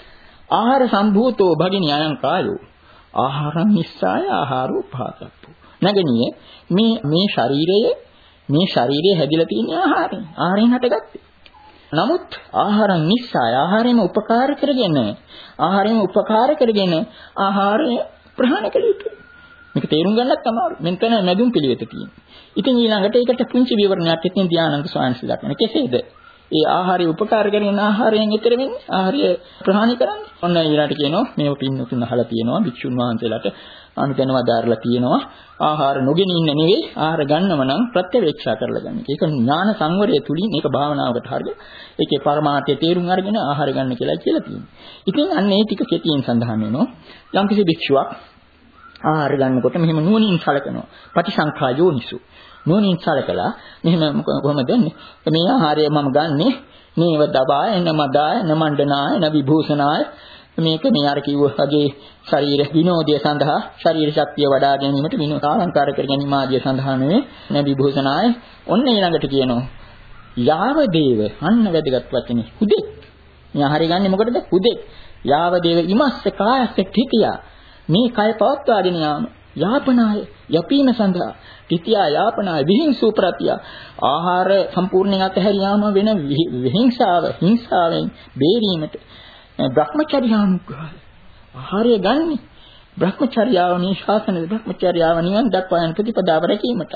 ආහාර සම්භූතෝ භගිනී අයං කායෝ ආහාරං නිස්සාය ආහාරෝ පාතප්පු. නැගණියේ මේ මේ ශරීරයේ මේ ශරීරය හැදිලා තියෙන ආහාරයෙන් ආහාරයෙන් හටගත්තේ. නමුත් ආහාරං නිස්සාය ආහාරයෙන් උපකාර කරගෙන ආහාරයෙන් උපකාර කරගෙන ආහාරය ප්‍රහාණය කළ යුතුයි. මේක තේරුම් ගන්නත් අමාරු. මෙතන මැදුම් පිළිවෙත තියෙනවා. ඉතින් ඊළඟට ඒකට පුංචි විවරණයක් එක්කෙන් ධානන්ත ස්වාමීන් වහන්සේ දක්වන කෙසේද? ඒ ආහාරය උපකාර කරගෙන ආහාරයෙන් ඈතර වෙන්නේ ආහාරය ප්‍රහාණය කරන්නේ. ඔන්න ඊළඟට කියනවා මේව පින්නතුන් අහලා තියෙනවා භික්ෂුන් වහන්සේලාට අනුදැනව දාරලා තියෙනවා ආහාර නොගෙන ඉන්න නෙවෙයි ආහාර ගන්නව නම් ප්‍රත්‍යවේක්ෂා කරලා ගන්න. ඒක ඥාන සංවරය තුලින් මේක භාවනාවකට හරියට ඒකේ පරමාර්ථය තේරුම් අරගෙන ආහාර ගන්න කියලා කියලා තියෙනවා. ඉතින් අන්න ඒ ටික කෙටියෙන් සඳහන් වෙනවා. යම්කිසි භික්ෂුවක් ආහාර ගන්නකොට මෙහෙම නුවණින් සලකනවා. පටිසංඛා යෝනිසු. නුවණින් සලකලා මෙහෙම කොහොමද මේ ආහාරය මම ගන්නෙ නේව දබාය නමදාය නමණ්ඩනාය නවිභූෂනාය මේක මේ අර කිව්වගේ ශරීර විනෝදය සඳහා ශරීර ශක්තිය වඩා ගැනීමට විනෝද අලංකාර කර ගැනීම ආදී සඳහා නෙවෙයි නවිභූෂනාය ඔන්න ඊළඟට කියනවා යාව දේව අන්න වැදගත් වචනේ හුදෙක් මේ ආහාරය ගන්නෙ මොකටද හුදෙක් යාව දේව ඉමස්ස කායස්ස තිතියා මේ කය පවත්වාගෙන යාම යාපනාය යපීම සඳහා තිතියා යාපනාය විහිංසු ප්‍රත්‍ය ආහාර සම්පූර්ණයෙන් අතහැරියාම වෙන විහිංසාව හිංසාවෙන් බේරීමට බ්‍රහ්මචර්යානුග්‍රහය ආහාරය ගන්නේ බ්‍රහ්මචර්යාව මේ ශාසනයේ බ්‍රහ්මචර්යාව නිවන් දක්වා යන ප්‍රතිපදාව රැකීමට.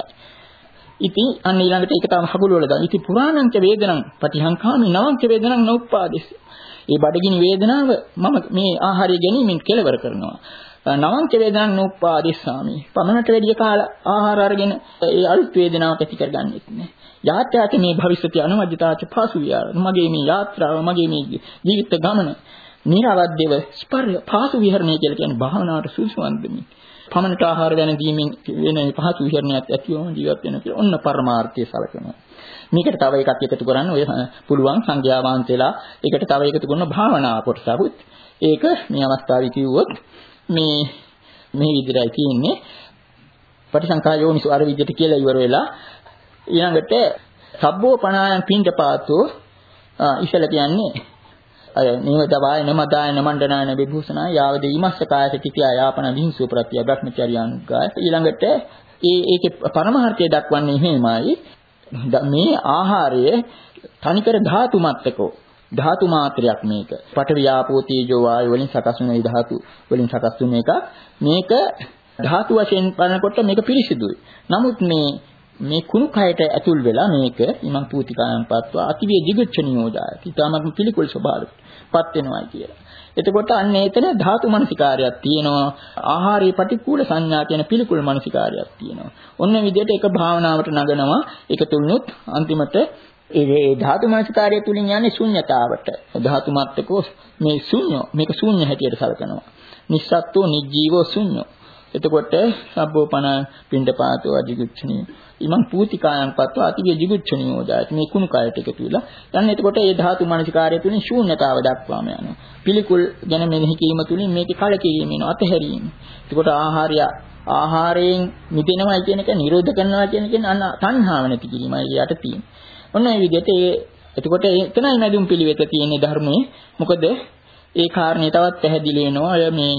ඉතින් අන්න ඊළඟට ඒක තමයි හකුළු වල දාන. ඉතින් පුරාණංච වේදනං පටිහංකාමි නවංච වේදනං නෝප්පාදෙස්. මේ බඩගිනි වේදනාව මම මේ ආහාරය ගැනීමෙන් කෙලවර කරනවා. නවංච වේදනං නෝප්පාදෙස්සාමි. පමණට වැඩි කාල ආහාර අරගෙන ඒ අලුත් වේදනාවක් ඇති කරගන්නෙත් නෑ. යාත්‍යාත මේ භවිෂ්‍යති අනුමජ්ජතාච පාසු විහාර. මගේ මේ යාත්‍රාව මගේ මේ ජීවිත ගමන නිරවද්‍යව ස්පර්ශ පාසු විහරණය කියලා කියන්නේ භාවනාවට සුදුසු වන්දමින්. පමණට ආහාර ගැනීමෙන් වෙන පහසු විහරණයක් ඇතිවම ජීවත් වෙන කියලා ඔන්න පරමාර්ථය සලකනවා. මේකට තව එකක් එකතු කරන්න ඔය පුළුවන් සංඥා වහන්සේලා ඒකට තව එකතු කරන භාවනා කොටසකුත් ඒක මේ අවස්ථාවේ කිව්වොත් මේ මේ විදිහටයි කියන්නේ පටිසංඛා යෝනිසෝ අර විදිහට කියලා ඉවර වෙලා ඊළඟට සබ්බෝ පණායන් පින්ඩපාතෝ ඉසල කියන්නේ අය නේව දවාය නමදාය නමණ්ඩනායන විභූෂණා යාවද ීමස්ස කායස තිතියා යාපන විහිංසු ප්‍රත්‍ය බ්‍රහ්මචර්යානුගාය ඊළඟට ඒ ඒකේ පරමාර්ථය දක්වන්නේ එහෙමයි මේ ආහාරය තනිකර ධාතු මත්තකෝ ධාතු මාත්‍රයක් මේක පඨවි ආපෝ තේජෝ වායු වලින් සකස් වෙන ධාතු වලින් සකස් වෙන එක මේක ධාතු වශයෙන් බලනකොට මේක පිරිසිදුයි නමුත් මේ මේ කුණු කයට ඇතුල් වෙලා මේක ඉමං පූතිකායන් පත්වා අතිවේ දිගච්ඡනියෝදාය. ඊටමත් පිළිකුල් ස්වභාවයටපත් වෙනවා කියලා. එතකොට අන්න එතන ධාතු මනසිකාරයක් තියෙනවා. ආහාරයේ පටික්කුල සංඥා කියන පිළිකුල් මනසිකාරයක් තියෙනවා. ඔන්න විදිහට එක භාවනාවට නගනවා. ඒක තුලිනුත් අන්තිමට ඒ ධාතු මනසිකාරය තුලින් යන්නේ ශුන්්‍යතාවට. ධාතු මත්තකෝ මේ ශුන්‍ය මේක ශුන්‍ය හැටියට සලකනවා. නිස්සත්තු නිජීවෝ ශුන්‍යෝ. එතකොට සබ්බෝපන පිණ්ඩපාතෝ අජිගුච්ඡනී ඉමං පූතිකායන් පත්ව අතිවිය ජිගුච්ඡනියෝ දාති මේ කුණු කයට එකතු වෙලා යන්නේ. එතකොට ඒ ධාතු මනසිකාරය තුලින් ශූන්‍යතාව දක්වාම යනවා. පිළිකුල් ගැන මෙනෙහි කිරීම තුලින් මේකේ කලකිරීම වෙනවා, අතහැරීම. එතකොට ආහාරය ආහාරයෙන් මිදෙනවා කියන එක, නිරෝධ කරනවා කියන එක අන්න තණ්හාව නැති කිරීමයි යට තියෙන්නේ. ඔන්න ඒ විදිහට ඒ එතකොට එතනයි මැදුම් පිළිවෙත තියෙන ධර්මයේ. මොකද ඒ කාරණේ තවත් පැහැදිලි වෙනවා. ඔය මේ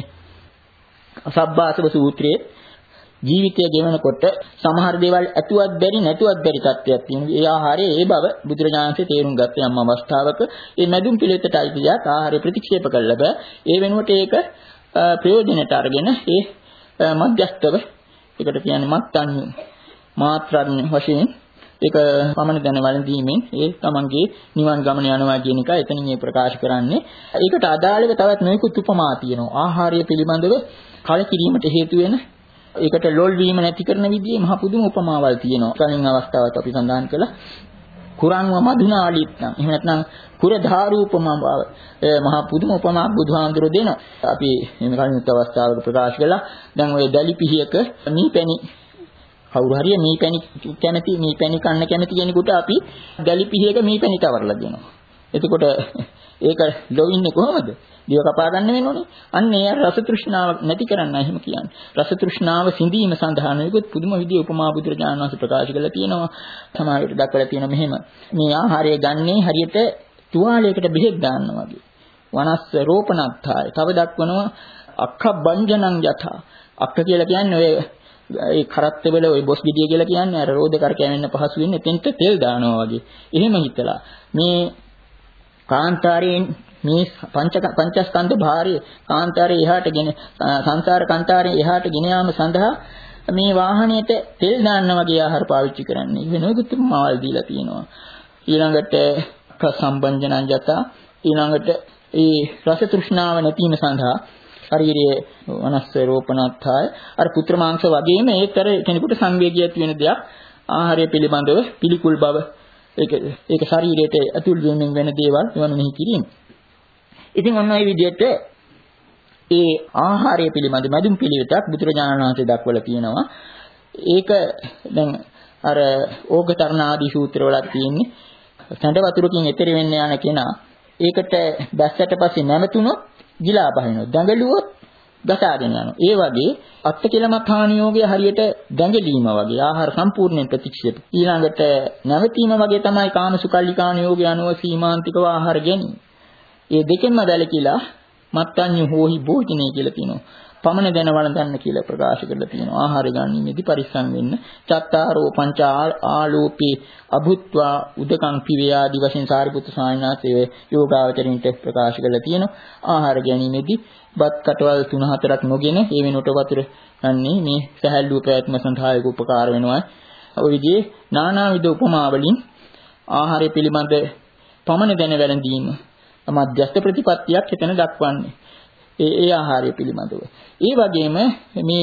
සබ්බාසව සූත්‍රයේ ජීවිතය ගෙවනකොට සමහර දේවල් ඇතුවත් බැරි නැතුවත් බැරි තත්ත්වයක් තියෙනවා. ඒ ආහාරයේ ඒ බව බුදුරජාණන්සේ තේරුම් ගත්ත යම් අවස්ථාවක ඒ මැදුම් පිළිවෙතට අයිතියක් ආහාරය ප්‍රතික්ෂේප කළා බෑ. ඒ වෙනුවට ඒක ප්‍රයෝජනට අරගෙන ඒ මධ්‍යස්තව ඒකට කියන්නේ මත්ඤ්ඤු මාත්‍රාඥ වශයෙන් ඒක පමණ දැන වළඳීමෙන් ඒ තමන්ගේ නිවන් ගමන යනවා කියන එක එතනින් මේ ප්‍රකාශ කරන්නේ. ඒකට අදාළව තවත් නොයෙකුත් උපමා තියෙනවා. ආහාරය පිළිබඳව කලකිරීමට හේතු වෙන ඒකට ලොල් වීම නැති කරන විදිහේ මහ පුදුම උපමාවල් තියෙනවා. කලින් අවස්ථාවත් අපි සඳහන් කළා. කුරන්ව මදුනාලිත්නම්. එහෙම නැත්නම් කුර ධාරූපමාව මහ පුදුම උපමාවක් බුදුහාමුදුරුවෝ දෙනවා. අපි මේ කලින් අවස්ථාවක ප්‍රකාශ කළා. දැන් ওই දැලිපිහියක මීපැණි කවුරු හරි මීපැණි කැමති මීපැණි කන්න කැමති කෙනෙකුට අපි දැලිපිහියක මීපැණි තවරලා දෙනවා. එතකොට ඒක ලොවින්නේ කොහොමද? දිව කපා ගන්න වෙනෝනේ. අන්න ඒ රස තෘෂ්ණාව නැති කරන්න එහෙම කියන්නේ. රස තෘෂ්ණාව සිඳීම සඳහා නෙවෙයි පුදුම විදිහේ උපමා බුදුරජාණන් වහන්සේ ප්‍රකාශ කරලා තියෙනවා. සමාජයට දක්වලා තියෙනවා මෙහෙම. මේ ආහාරය ගන්නේ හරියට තුවාලයකට බෙහෙත් දාන්නා වගේ. වනස්ස රෝපණත්තාය. තව දක්වනවා අක්ඛ බංජනං යථා. අක්ඛ කියලා කියන්නේ ඔය ඒ කරත්තවල ওই බොස් ගෙඩිය කියලා කියන්නේ අර රෝද කර කැවෙන්න පහසු වෙන්නේ එතෙන්ට තෙල් දානවා වගේ. එහෙම හිතලා මේ කාන්තාරයෙන් මේ පංච පංචස්කන්ධ භාරය කාන්තාරේ එහාටගෙන සංසාර කාන්තාරේ එහාට ගෙන යාම සඳහා මේ වාහනයට තෙල් දාන්න වගේ ආහාර පාවිච්චි කරන්නේ. වෙනකොට මාල් දීලා තියෙනවා. ඊළඟට සම්බන්ජනං යත ඊළඟට ඒ රස තෘෂ්ණාව නැතිවීම සඳහා ශරීරයේ වනස්ස රෝපණාත්ථය අර පුත්‍ර මාංශ වගේම ඒතර කෙනෙකුට සංවේගය ඇති වෙන දෙයක් ආහාරය පිළිබඳව පිළිකුල් බව ඒක ඒක ශරීරයට ඇතුල් වෙමින් වෙන දේවල් ඒවා මෙහි කිරීම. ඉතින් ඔන්න ඔය විදිහට ඒ ආහාරය පිළිබඳ මැදුම් පිළිවෙතක් බුදුරජාණන් වහන්සේ දක්වලා තියෙනවා. ඒක දැන් අර ඕගතරණ ආදී සූත්‍රවල තියෙන්නේ සඳ වතුරකින් එතෙර වෙන්න යන කෙනා ඒකට දැස්සට පස්සේ නැමතුනොත් ගිලා බහිනවා. දඟලුවොත් ගසාගෙන යනවා. ඒ වගේ අත්කලමථානියෝගය හරියට දඟලීම වගේ ආහාර සම්පූර්ණයෙන් ප්‍රතික්ෂේප. ඊළඟට නැවතීම වගේ තමයි කාමසුකල්ලිකානියෝගය අනුව සීමාන්තිකව ආහාර ගැනීම. ඒ දෙකෙන්ම දැලකිලා මත්ඤ්ඤු හෝහි භෝජනේ කියලා කියනවා. පමණ දැන වළඳන්න කියලා ප්‍රකාශ කරලා තියෙනවා. ආහාර ගන්නීමේදී පරිස්සම් වෙන්න. චත්තාරෝ පංච ආලෝපේ අභුත්වා උදකං පිවේ ආදි වශයෙන් සාරිපුත්‍ර ස්වාමීන් වහන්සේ යෝගාවචරින්ට ප්‍රකාශ කරලා තියෙනවා. ආහාර ගැනීමේදී බත් කටවල් තුන හතරක් නොගෙන ඒ වෙනකොට වතුර ගන්නේ මේ සහැල්ලුව පැවැත්ම සඳහා ඒක උපකාර වෙනවා. ඔය විදිහේ නානාවිද උපමා වලින් ආහාරය පිළිබඳ පමණ දැන වැළඳීම මධ්‍යස්ථ ප්‍රතිපත්තියක් එතන දක්වන්නේ. ඒ ඒ ආහාරය පිළිබඳව. ඒ වගේම මේ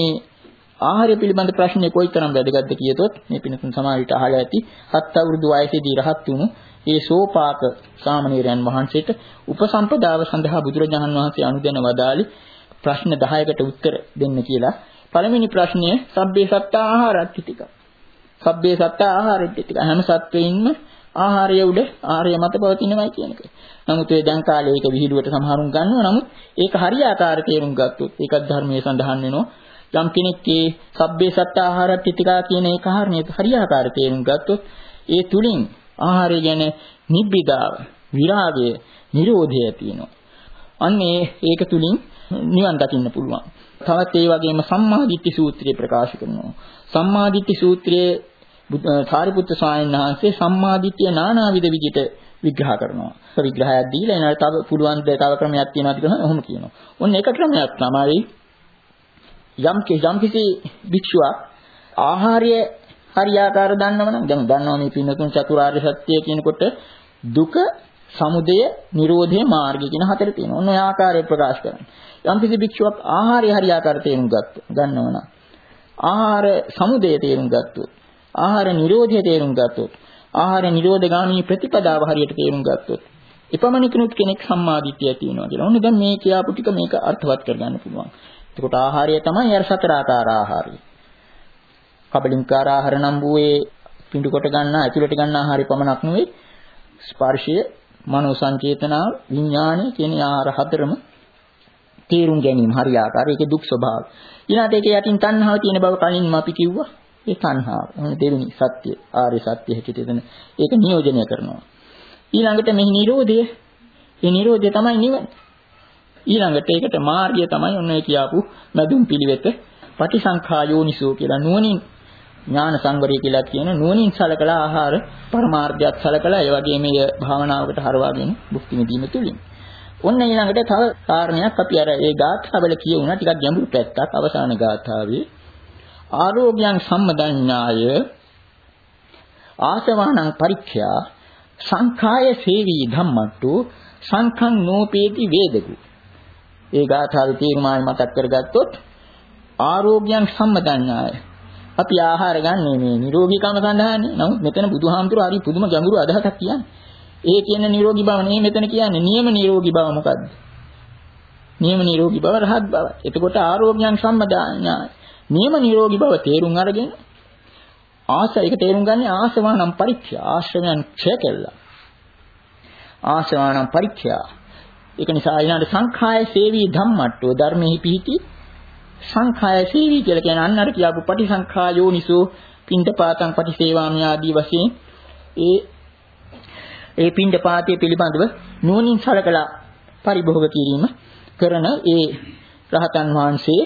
ආහාරය පිළිබඳ ප්‍රශ්නේ කොයිතරම් වැදගත්ද කියතොත් මේ පිනතුන් සමාජයට අහලා ඇති හත් අවුරුදු වයසේදී රහත් වුණු ඒ සෝපාක සාමණේරයන් වහන්සේට උපසම්පදාව සඳහා බුදුරජාණන් වහන්සේ අනුදැන වදාළි ප්‍රශ්න දහයකට උත්තර දෙන්න කියලා. පළවෙනි ප්‍රශ්නය සබ්බේ සත්තා ආහාරට්ඨිතික. සබ්බේ සත්තා ආහාරට්ඨිතික. හැම සත්වෙින්ම ආහාරය උඩ ආර්ය මත පවතිනවයි කියන එක. නමුත් ඒ දැන් කාලේ ඒක විහිළුවට සමහරුන් ගන්නවා. නමුත් ඒක හරියාකාර තේරුම් ගත්තොත් ඒකත් ධර්මයේ සඳහන් වෙනවා. යම් කෙනෙක්ගේ සබ්බේ සත්තා ආහාරට්ඨිතිකා කියන ඒ කාරණේ හරියාකාර තේරුම් ගත්තොත් ඒ තුලින් ආහාරය ගැන නිබ්බිදාව, විරාගය, නිරෝධය තියෙනවා. අන්නේ ඒක තුලින් නිවන් දකින්න පුළුවන්. තවත් ඒ වගේම සම්මාදිට්ඨි සූත්‍රය ප්‍රකාශ කරනවා. සම්මාදිට්ඨි සූත්‍රයේ සාරිපුත්‍ර ස්වාමීන් වහන්සේ සම්මාදිට්ඨිය නානාවිද විදිහට විග්‍රහ කරනවා. විග්‍රහයක් දීලා එනවා තව පුළුවන් ද තව ක්‍රමයක් තියෙනවාද කියලා ඔහොම කියනවා. ඔන්න එක ක්‍රමයක් තමයි යම් යම් කිසි භික්ෂුවක් ආහාරය හරියාකාර දන්නවනම් දැන් දන්නවා මේ පින්නතුන් චතුරාර්ය සත්‍ය කියනකොට දුක සමුදය, නිරෝධය, මාර්ගය කියන හතර තියෙනවා. ඔන්න ඔය ආකාරයට ප්‍රකාශ කරනවා. යම් කිසි භික්ෂුවක් ආහාරය හරියාකාර තේරුම් ගත්තොත් ගන්නව නම් ආහාර සමුදය තේරුම් ගත්තොත් ආහාර නිරෝධය තේරුම් ගත්තොත් ආහාර නිරෝධ ගාමී ප්‍රතිපදාව හරියට තේරුම් ගත්තොත් එපමණකිනුත් කෙනෙක් සම්මාදිට්ඨිය ඇති වෙනවා කියලා. ඔන්න දැන් මේ කියාපු ටික මේක අර්ථවත් කරගන්න පුළුවන්. එතකොට ආහාරය තමයි අර සතර ආකාර ආහාරය. කබලින්කාර ආහාර නම් වූයේ පිඬු කොට ගන්න, ඇතුළට ගන්න ආහාරය පමණක් නෙවෙයි ස්පර්ශය, මනෝ සංචේතනාව, විඥානය කියන ආහාර හතරම තේරුම් ගැනීම හරියාකාර. ඒකේ දුක් ස්වභාවය. ඊළඟට ඒකේ යටින් තණ්හාව තියෙන බව කලින්ම අපි කිව්වා. ඒ තණ්හාව. දෙවෙනි සත්‍ය, ආර්ය සත්‍ය හැටියට එතන ඒක නියෝජනය කරනවා. ඊළඟට මෙහි නිරෝධය. ඒ නිරෝධය තමයි නිවන. ඊළඟට ඒකට මාර්ගය තමයි ඔන්න ඒ කියාපු මදුම් පිළිවෙත පටිසංඛා යෝනිසෝ කියලා නුවණින් ඥාන සංවරය කියලා කියන නුවණින් සලකලා ආහාර පරමාර්ථයත් සලකලා ඒ වගේ මේ භාවනාවකට හරවාගෙන භුක්ති විඳීම තුලින්. ඔන්න ඊළඟට තව කාරණයක් අපි අර ඒ ගාථාවල කියුණා ටිකක් ගැඹුරු පැත්තක් අවසාන ගාථාවේ ආරෝග්‍යං සම්මදඤ්ඤාය ආසවානං පරික්ඛ්‍යා සංඛාය සේවී ධම්මට්ටු සංඛං නෝපේති වේදකු. ඒ ගාථාවේ තේරුමයි මතක් කරගත්තොත් ආරෝග්‍යං සම්මදඤ්ඤාය අපි ආහාර ගන්නේ මේ නිරෝගීකම සඳහානේ. නමුත් මෙතන බුදුහාමුදුරුවෝ හරි පුදුම ගැඹුරු අදහසක් කියන්නේ. ඒ කියන නිරෝගී බව නෙමෙයි මෙතන කියන්නේ. නියම නිරෝගී බව මොකද්ද? නියම නිරෝගී බව රහත් බව. එතකොට ආරෝග්‍යං සම්මදාඤ්ඤාය. නියම නිරෝගී බව තේරුම් අරගෙන ආස ඒක තේරුම් ගන්නේ ආසවානම් පරික්ඛ්‍යා. ආශ්‍රමයන් ක්ෂය කළා. ආසවානම් පරික්ඛ්‍යා. ඒක නිසා ඊළඟ සංඛාය සේවී ධම්මට්ටෝ ධර්මෙහි පිහිටි සංඛාය සේවී කියලා කියන අන්න අර කියපු පටිසංඛා යෝනිසෝ පින්ඩපාතං පටිසේවාමි ආදී වශයෙන් ඒ ඒ පින්ඩපාතයේ පිළිබඳව නුවණින් සලකලා පරිභෝග කිරීම කරන ඒ රහතන් වහන්සේ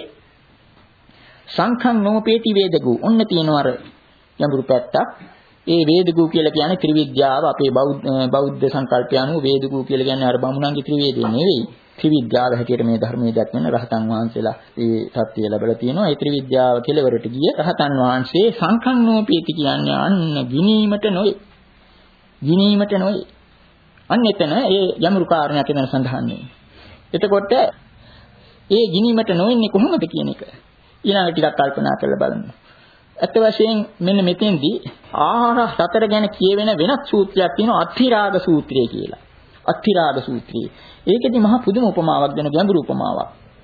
සංඛං නෝපේති වේදගු ඔන්න තියෙනවා අර යඹුරු පැත්තක්. ඒ වේදගු කියලා කියන්නේ ත්‍රිවිද්‍යාව අපේ බෞද්ධ බෞද්ධ සංකල්පය අනුව වේදගු කියලා කියන්නේ අර බමුණන්ගේ ත්‍රිවේදය නෙවෙයි. ත්‍රිවිද්‍යාව හැටියට මේ ධර්මයේ දක්වන රහතන් වහන්සේලා ඒ தත්ත්වය ලැබලා තියෙනවා. ඒ ත්‍රිවිද්‍යාව කෙලවරට ගිය රහතන් වහන්සේ සංඛං නෝපේති කියන්නේ අන්න ගිනීමට නොවේ. ගිනීමට නොවේ. අන්න එතන ඒ යමුරු කාරණයක් එතන සඳහන් වෙනවා. එතකොට ඒ ගිනීමට නොවෙන්නේ කොහොමද කියන එක ඊළඟ ටිකක් කල්පනා කරලා බලන්න. අත් වශයෙන් මෙන්න මෙතෙන්දී ආහාර සතර ගැන කියවෙන වෙනත් සූත්‍රයක් තියෙනවා අත්ථිරාග සූත්‍රය කියලා. අත්ථිරාග සූත්‍රය. ඒකෙදි මහා පුදුම උපමාවක් දෙන ගැඹුරු උපමාවක්.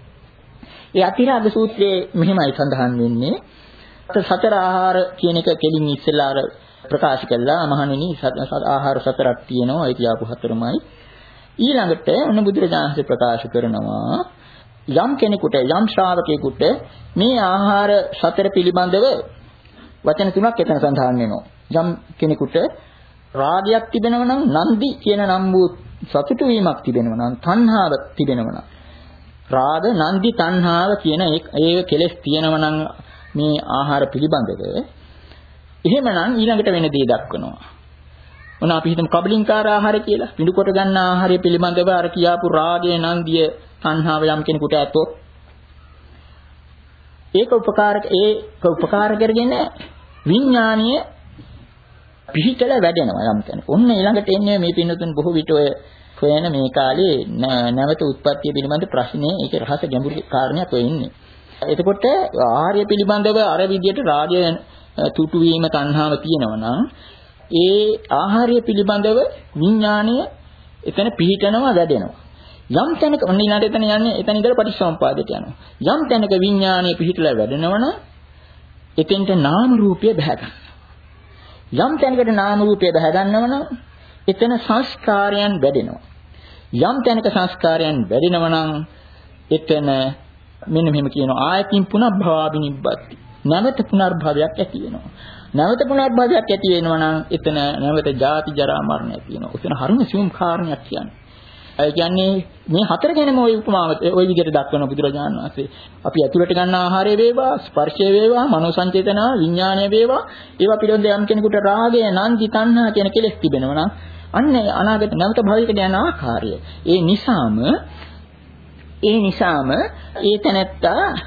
ඒ අත්ථිරාග සූත්‍රයේ මෙහිමයි සඳහන් වෙන්නේ සතර ආහාර කියන එක කෙලින් ඉස්සෙල්ලා අර ප්‍රකාශ කළා මහණෙනි ආහාර සතරක් තියෙනවා ඒ කියාපු හතරමයි. ඊළඟට ඔන්න බුදුරජාණන්සේ ප්‍රකාශ කරනවා යම් කෙනෙකුට යම් ශ්‍රාවකයෙකුට මේ ආහාර සතර පිළිබඳව වචන තුනක් එතන සඳහන් වෙනවා. යම් කෙනෙකුට රාගයක් තිබෙනවා නම් නන්දි කියන නම් වූ සතුටු වීමක් තිබෙනවා නම් තණ්හාව තිබෙනවා නම් රාග නන්දි තණ්හාව කියන ඒ කෙලෙස් තියෙනවා නම් මේ ආහාර පිළිබඳව එහෙමනම් ඊළඟට වෙන දේ දක්වනවා. මොන අපි හිතමු කබලින්කාර ආහාර කියලා. පිඬු කොට ගන්න ආහාරය පිළිබඳව අර කියාපු රාගය නන්දිය තණ්හාව යම් කෙනෙකුට ඇතොත් ඒක උපකාරක ඒක උපකාර කරගෙන විඥානීය පිහිටල වැඩෙනවා යම් කෙනෙක්. ඔන්න ඊළඟට එන්නේ මේ පින්නතුන් බොහෝ විට ඔය හොයන මේ කාලේ නැවත උත්පත්තිය පිළිබඳ ප්‍රශ්නේ ඒක රහස ගැඹුරු කාරණයක් ඔය ඉන්නේ. එතකොට ආහාරය පිළිබඳව අර විදියට රාගය තුටු වීම තණ්හාව තියෙනවා නම් ඒ ආහාරය පිළිබඳව විඥානය එතන පිහිටනවා වැඩෙනවා. යම් තැනක ඔන්න ඊළඟට එතන යන්නේ එතන ඉඳලා පටිච්චසමුපාදයට යනවා. යම් තැනක විඥානය පිහිටලා වැඩෙනවා නම් එතෙන්ට නාම රූපය බහැ ගන්නවා. යම් තැනකට නාම රූපය බහැ ගන්නවා නම් එතන සංස්කාරයන් වැඩෙනවා. යම් තැනක සංස්කාරයන් වැඩෙනවා නම් එතන මෙන්න මෙහෙම කියනවා ආයතින් පුනබ්භවාබිනිබ්බති. නැවත පුනර්භවයක් ඇති වෙනවා. නැවත පුනර්භවයක් ඇති වෙනවා නම් එතන නැවත ජාති ජරා මරණ ඇති වෙනවා. එතන හරිම සියුම් කාරණයක් කියන්නේ. ඒ කියන්නේ මේ හතර ගැනම ওই උපමාව ওই විදිහට දක්වන බුදුරජාණන් වහන්සේ අපි ඇතුළට ගන්න ආහාරය වේවා ස්පර්ශය වේවා මනෝ සංචේතනා විඥානය වේවා ඒවා පිළිබඳ යම් කෙනෙකුට රාගය නන්දි තණ්හා කියන කෙලෙස් තිබෙනවා නම් අන්න අනාගත නැවත භවයකට යන ආකාරය ඒ නිසාම ඒ නිසාම ඒ තැනැත්තා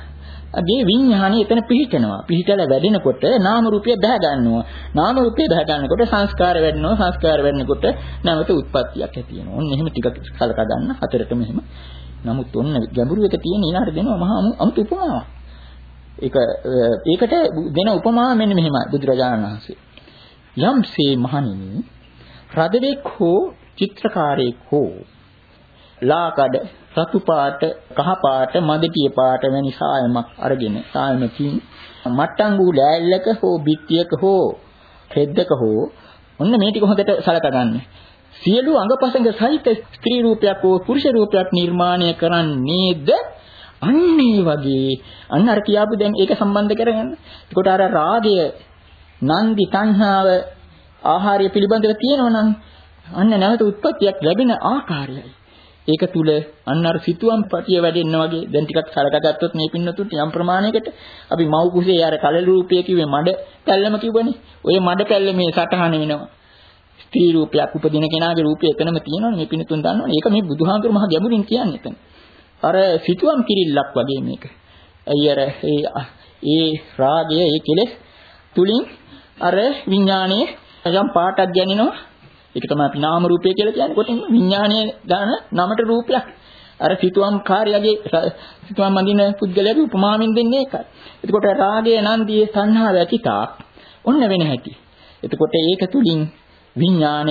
අගේ විඥානය එතන පිහිටනවා. පිහිටලා වැඩෙනකොට නාම රූපය බහ ගන්නවා. නාම රූපය බහ ගන්නකොට සංස්කාර වැඩෙනවා. සංස්කාර වැඩෙනකොට නැවත උත්පත්තියක් ඇති වෙනවා. ඔන්න එහෙම ටිකක් කලක ගන්න හතරටම එහෙම. නමුත් ඔන්න ගැඹුරු එක තියෙන ඊළාට දෙනවා මහා අමුතු උපමාවක්. ඒක ඒකට දෙන උපමාව මෙන්න මෙහෙමයි බුදුරජාණන් වහන්සේ. යම්සේ මහණෙනි රදවෙක් හෝ චිත්‍රකාරයෙක් හෝ ලාකඩ රතු පාට කහ පාට මදටිය පාට වැනි සායමක් අරගෙන සායමකින් මට්ටංගු ලෑල්ලක හෝ බිත්තියක හෝ රෙද්දක හෝ ඔන්න මේ ටික හොඳට සලකා ගන්න. සියලු අංගපසංග සහිත ස්ත්‍රී රූපයක් හෝ පුරුෂ රූපයක් නිර්මාණය කරන්නේද අන්න ඒ වගේ අන්න අර කියාපු දැන් ඒක සම්බන්ධ කරගන්න. ඒකට අර රාගය නන්දි තණ්හාව ආහාරය පිළිබඳව තියෙනවනම් අන්න නැවත උත්පත්තියක් ලැබෙන ආකාරයයි. ඒක තුල අන්න අර සිතුවම් පටිය වැඩෙන්න වගේ දැන් ටිකක් සලකා ගත්තොත් මේ පින්නතුන්ට යම් ප්‍රමාණයකට අපි මව් කුසේ අර කලල රූපය කිව්වේ මඩ පැල්ලම කිව්වනේ. ඔය මඩ පැල්ල මේ සටහන වෙනවා. ස්ත්‍රී රූපයක් උපදින කෙනාගේ රූපය එතනම තියෙනවනේ මේ පින්නතුන් දන්නවනේ. ඒක මේ බුදුහාමුදුරු මහ ගැඹුරින් කියන්නේ එතන. අර සිතුවම් කිරිල්ලක් වගේ මේක. අය අර ඒ ඒ රාගය ඒ කෙලෙස් තුලින් අර විඥානයේ යම් පාටක් ගැනිනවා. ඒක තමයි අපි නාම රූපය කියලා කියන්නේ. කොටින් විඥානයේ දාන නමට රූපයක්. අර සිතුවම් කාර්යයේ සිතුවම් මඳින පුද්ගලයාගේ උපමාවෙන් දෙන්නේ ඒකයි. එතකොට රාගය නන්දියේ සංහාව ඇතිතා ඔන්න වෙන හැටි. එතකොට ඒක තුලින් විඥානය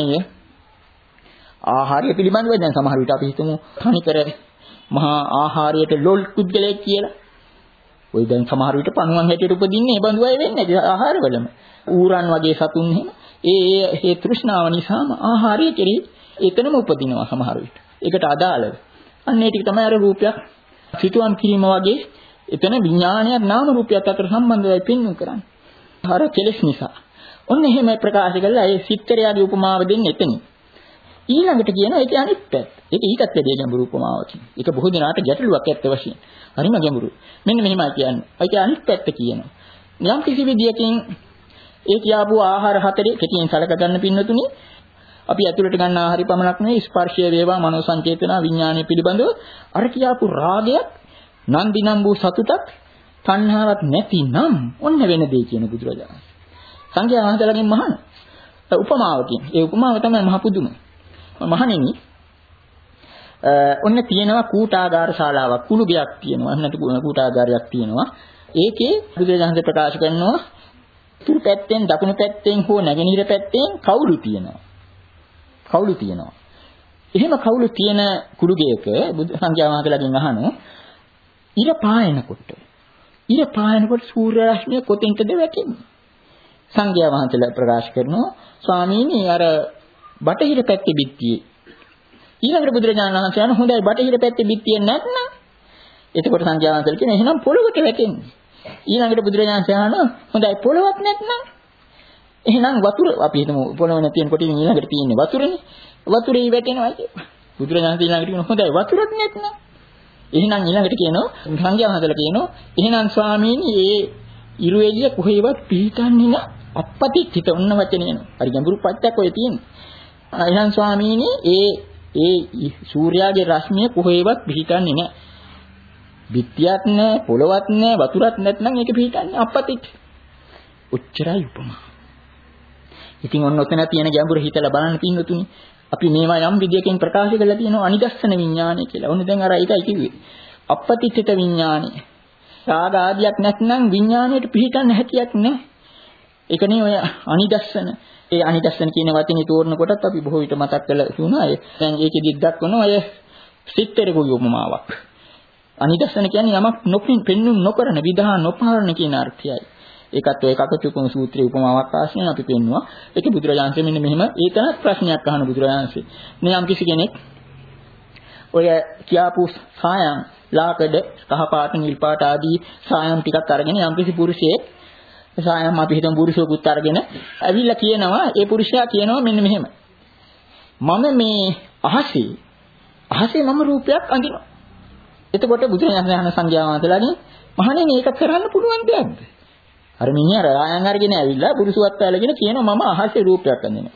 ආහාරය පිළිබඳව දැන් සමහර විට අපි හිතමු තනිකර මහා ආහාරයට ලොල් පුද්ගලයෙක් කියලා. ඔය දැන් සමහර විට පණුවන් හැටියට උපදින්නේ ඒ බඳු අය වෙන්නේ ආහාරවලම. ඌරන් වගේ සතුන් එහෙම ඒ ඒ තෘෂ්ණාව නිසාම ආහාරය කෙරෙහි එතනම උපදිනවා සමහර විට. ඒකට අදාළව. අන්න ඒ ටික තමයි අර රූපයක් සිතුවම් කිරීම වගේ එතන විඥානයත් නාම රූපයත් අතර සම්බන්ධයයි පෙන්වන්න කරන්නේ. අර කෙලෙස් නිසා. ඔන්න එහෙම ප්‍රකාශ කළා ඒ සිත්තරයාගේ උපමාව දෙන්නේ එතනින්. ඊළඟට කියනවා ඒක අනිත් පැත්ත. ඒක ඊටත් වැඩි ගැඹුරු උපමාවකින්. ඒක බොහෝ දෙනාට ගැටලුවක් ඇත්ත වශයෙන්. හරිම ගැඹුරුයි. මෙන්න මෙහෙමයි කියන්නේ. ඒක අනිත් පැත්ත කියනවා. යම් කිසි විදියකින් ඒ කියාපු ආහාර හතරේ කෙටියෙන් සලක ගන්න පින්නතුනි අපි ඇතුළට ගන්න ආහාරي පමණක් නෙවෙයි ස්පර්ශය වේවා මනෝ සංචේතන විඥානය පිළිබඳව අර කියාපු රාගයක් නන්දිනම් වූ සතුටක් තණ්හාවක් නැතිනම් ඔන්න වෙන දෙය කියන බුදුරජාණන් සංඝයා වහන්සේලාගෙන් මහාන උපමාවකින් ඒ උපමාව තමයි මහ පුදුම මහණෙනි ඔන්න තියෙනවා කූටාගාර ශාලාවක් කුළුගයක් තියෙනවා නැත්නම් කූටාගාරයක් තියෙනවා ඒකේ බුදුරජාණන් ප්‍රකාශ කරනවා උතුරු පැත්තෙන් දකුණු පැත්තෙන් හෝ නැගෙනහිර පැත්තෙන් කවුළු තියෙනවා. කවුළු තියෙනවා. එහෙම කවුළු තියෙන කුළුගයක බුදු සංඝයා වහන්සේලාගෙන් අහනවා ඉර පායනකොට. ඉර පායනකොට සූර්ය රශ්මිය කොතෙන්ද වැටෙන්නේ? සංඝයා වහන්සේලා ප්‍රකාශ කරනවා ස්වාමීනි අර බටහිර පැත්තේ බිත්තියේ. ඊළඟට බුදුරජාණන් වහන්සේ අහන හොඳයි බටහිර පැත්තේ බිත්තිය නැත්නම් එතකොට සංඝයා වහන්සේලා කියන එහෙනම් පොළොවට වැටෙන්නේ. ඊළඟට බුදුරජාණන් වහන්සේ හොඳයි පොළොවක් නැත්නම් එහෙනම් වතුර අපි හිතමු පොළොව නැතින කොට ඊළඟට තියෙන්නේ වතුරනේ වතුරේ වැටෙනවා කියලා බුදුරජාණන් ඊළඟට කියනවා හොඳයි වතුරක් නැත්නම් එහෙනම් ඊළඟට කියනවා සංඝයා වහන්සේලා කියනවා එහෙනම් ස්වාමීනි ඒ ඉරු එළිය කොහෙවත් පිහිටන්නේ නැ අපපතිච්චිත ඔන්න වචනේ එනවා හරි ගැඹුරු පච්චක් ඔය තියෙන්නේ එහෙනම් ස්වාමීනි ඒ ඒ සූර්යාගේ රශ්මිය කොහෙවත් පිහිටන්නේ නැ විත්‍යක් නැහැ පොළවත් නැහැ වතුරක් නැත්නම් ඒක පිටින්නේ අපපතිත්. උච්චරයි උපමා. ඉතින් ඔන්න ඔතන තියෙන ගැඹුර හිතලා බලන්න පින්නතුනි. අපි මේවා යම් විදියකින් ප්‍රකාශ කරලා තියෙනවා අනිදස්සන විඥානය කියලා. ඔන්න දැන් අර ඒකයි කිව්වේ. අපපතිච්චිත විඥානය. රාග ආදියක් නැත්නම් විඥාණයට පිටින්න හැටියක් නැහැ. ඒකනේ ඔය අනිදස්සන. ඒ අනිදස්සන කියන වචනේ තෝරන කොටත් අපි බොහෝ විට මතක් කරලා තුනා. දැන් ඒකෙදි දක්වන ඔය සිත්තරේ උපමාවක්. අනිදස්සන කියන්නේ යමක් නොපින් පෙන්නුම් නොකරන විදහා නොපාරණ කියන අර්ථයයි. ඒකත් ඔය කකචුකුම සූත්‍රයේ උපමාවක් ආශ්‍රයෙන් අපි පෙන්නවා. ඒක බුදුරජාණන්සේ මෙන්න මෙහෙම ඒකත් ප්‍රශ්නයක් අහන බුදුරජාණන්සේ. මේ යම් කිසි කෙනෙක් ඔය කියාපු සායම් ලාකඩ කහ පාට නිල් පාට ආදී සායම් ටිකක් අරගෙන යම් කිසි පුරුෂයෙක් සායම් අපි හිතමු පුරුෂයෙකුත් අරගෙන ඇවිල්ලා කියනවා ඒ පුරුෂයා කියනවා මෙන්න මෙහෙම. මම මේ අහසේ අහසේ මම රූපයක් අඳිනවා. එතකොට බුදුරජාණන් වහන්සේ සංඝයා වහන්සේලාගෙන් මහණෙනි ඒක කරන්න පුළුවන් දෙයක්ද? අර මිනිහා රායන් අරගෙන ඇවිල්ලා පුරුෂවත් ඇලගෙන කියනවා මම අහසේ රූපයක් අඳිනවා.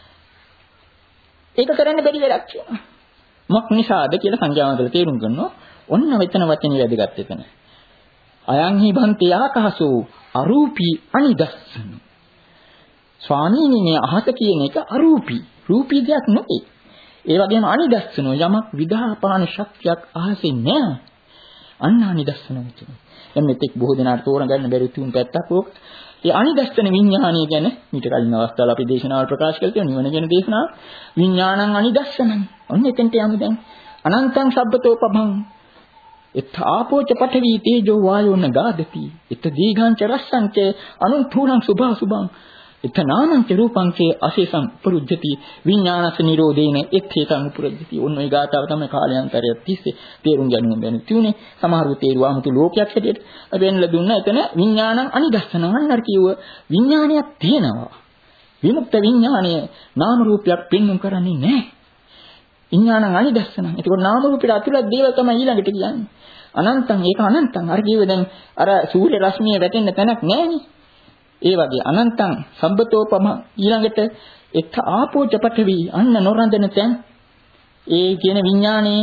ඒක කරන්න බැරි වැඩක් කියනවා. මොක් නිසාද කියලා සංඝයා වහන්සේලා තේරුම් ගන්නවා. ඔන්න මෙතන වචනේ වැදගත් එතන. අයං හි බන්තේ ආකාශෝ අරූපී අනිදස්සන. ස්වාමීනි මේ අහස කියන එක අරූපී රූපී දෙයක් නෙවෙයි. ඒ වගේම අනිදස්සන යමක් විදාපාන ශක්තියක් අහසේ නැහැ. අන්න අනිදස්සන කියන්නේ. දැන් මෙතෙක් බොහෝ දෙනාට තෝරගන්න බැරි තුන් පැත්තක් ඕක. ඒ අනිදස්සන විඥානය ගැන මීට කලින් අවස්ථාවල අපි දේශනාවල් ප්‍රකාශ කළා තියෙනවා නිවන ගැන දේශනාව. විඥානං අනිදස්සනං. ඔන්න එතෙන්ට යමු දැන්. අනන්තං සබ්බතෝ පබං. එත් ආපෝච පඨවි තේජෝ වායෝ නගාදති. එත් දීඝංච රස්සංච අනුන්තුණං සුභා සුභං. එත් නාමංච රූපංච අශේෂං පුරුජ්ජති විඥානස නිරෝධේන එත්තේතං පුරුජ්ජති. ඔන්න ඔය ගාතාව තමයි කාලයන්තරය තිස්සේ තේරුම් ගන්න බැරි තුනේ. සමහරව තේරුවාමුතු ලෝකයක් හැටියට වෙන්නලා දුන්නා. එතන විඥානං අනිදස්සනං අන්නර කිව්ව විඥානයක් තියෙනවා. විමුක්ත විඥානය නාම රූපයක් පෙන්වු කරන්නේ නැහැ. විඥානං අනිදස්සනං. ඒකෝ නාම රූපයට අතුලත් දේවල් තමයි ඊළඟට කියන්නේ. අනන්තං ඒක අනන්තං. අර කිව්වේ දැන් අර සූර්ය රශ්මිය වැටෙන්න තැනක් නැහැනේ. ඒ වගේ අනන්තං සම්බතෝපම ඊළඟට එත් ආපෝච පඨවි අන්න නොරඳන තැන් ඒ කියන විඥානයේ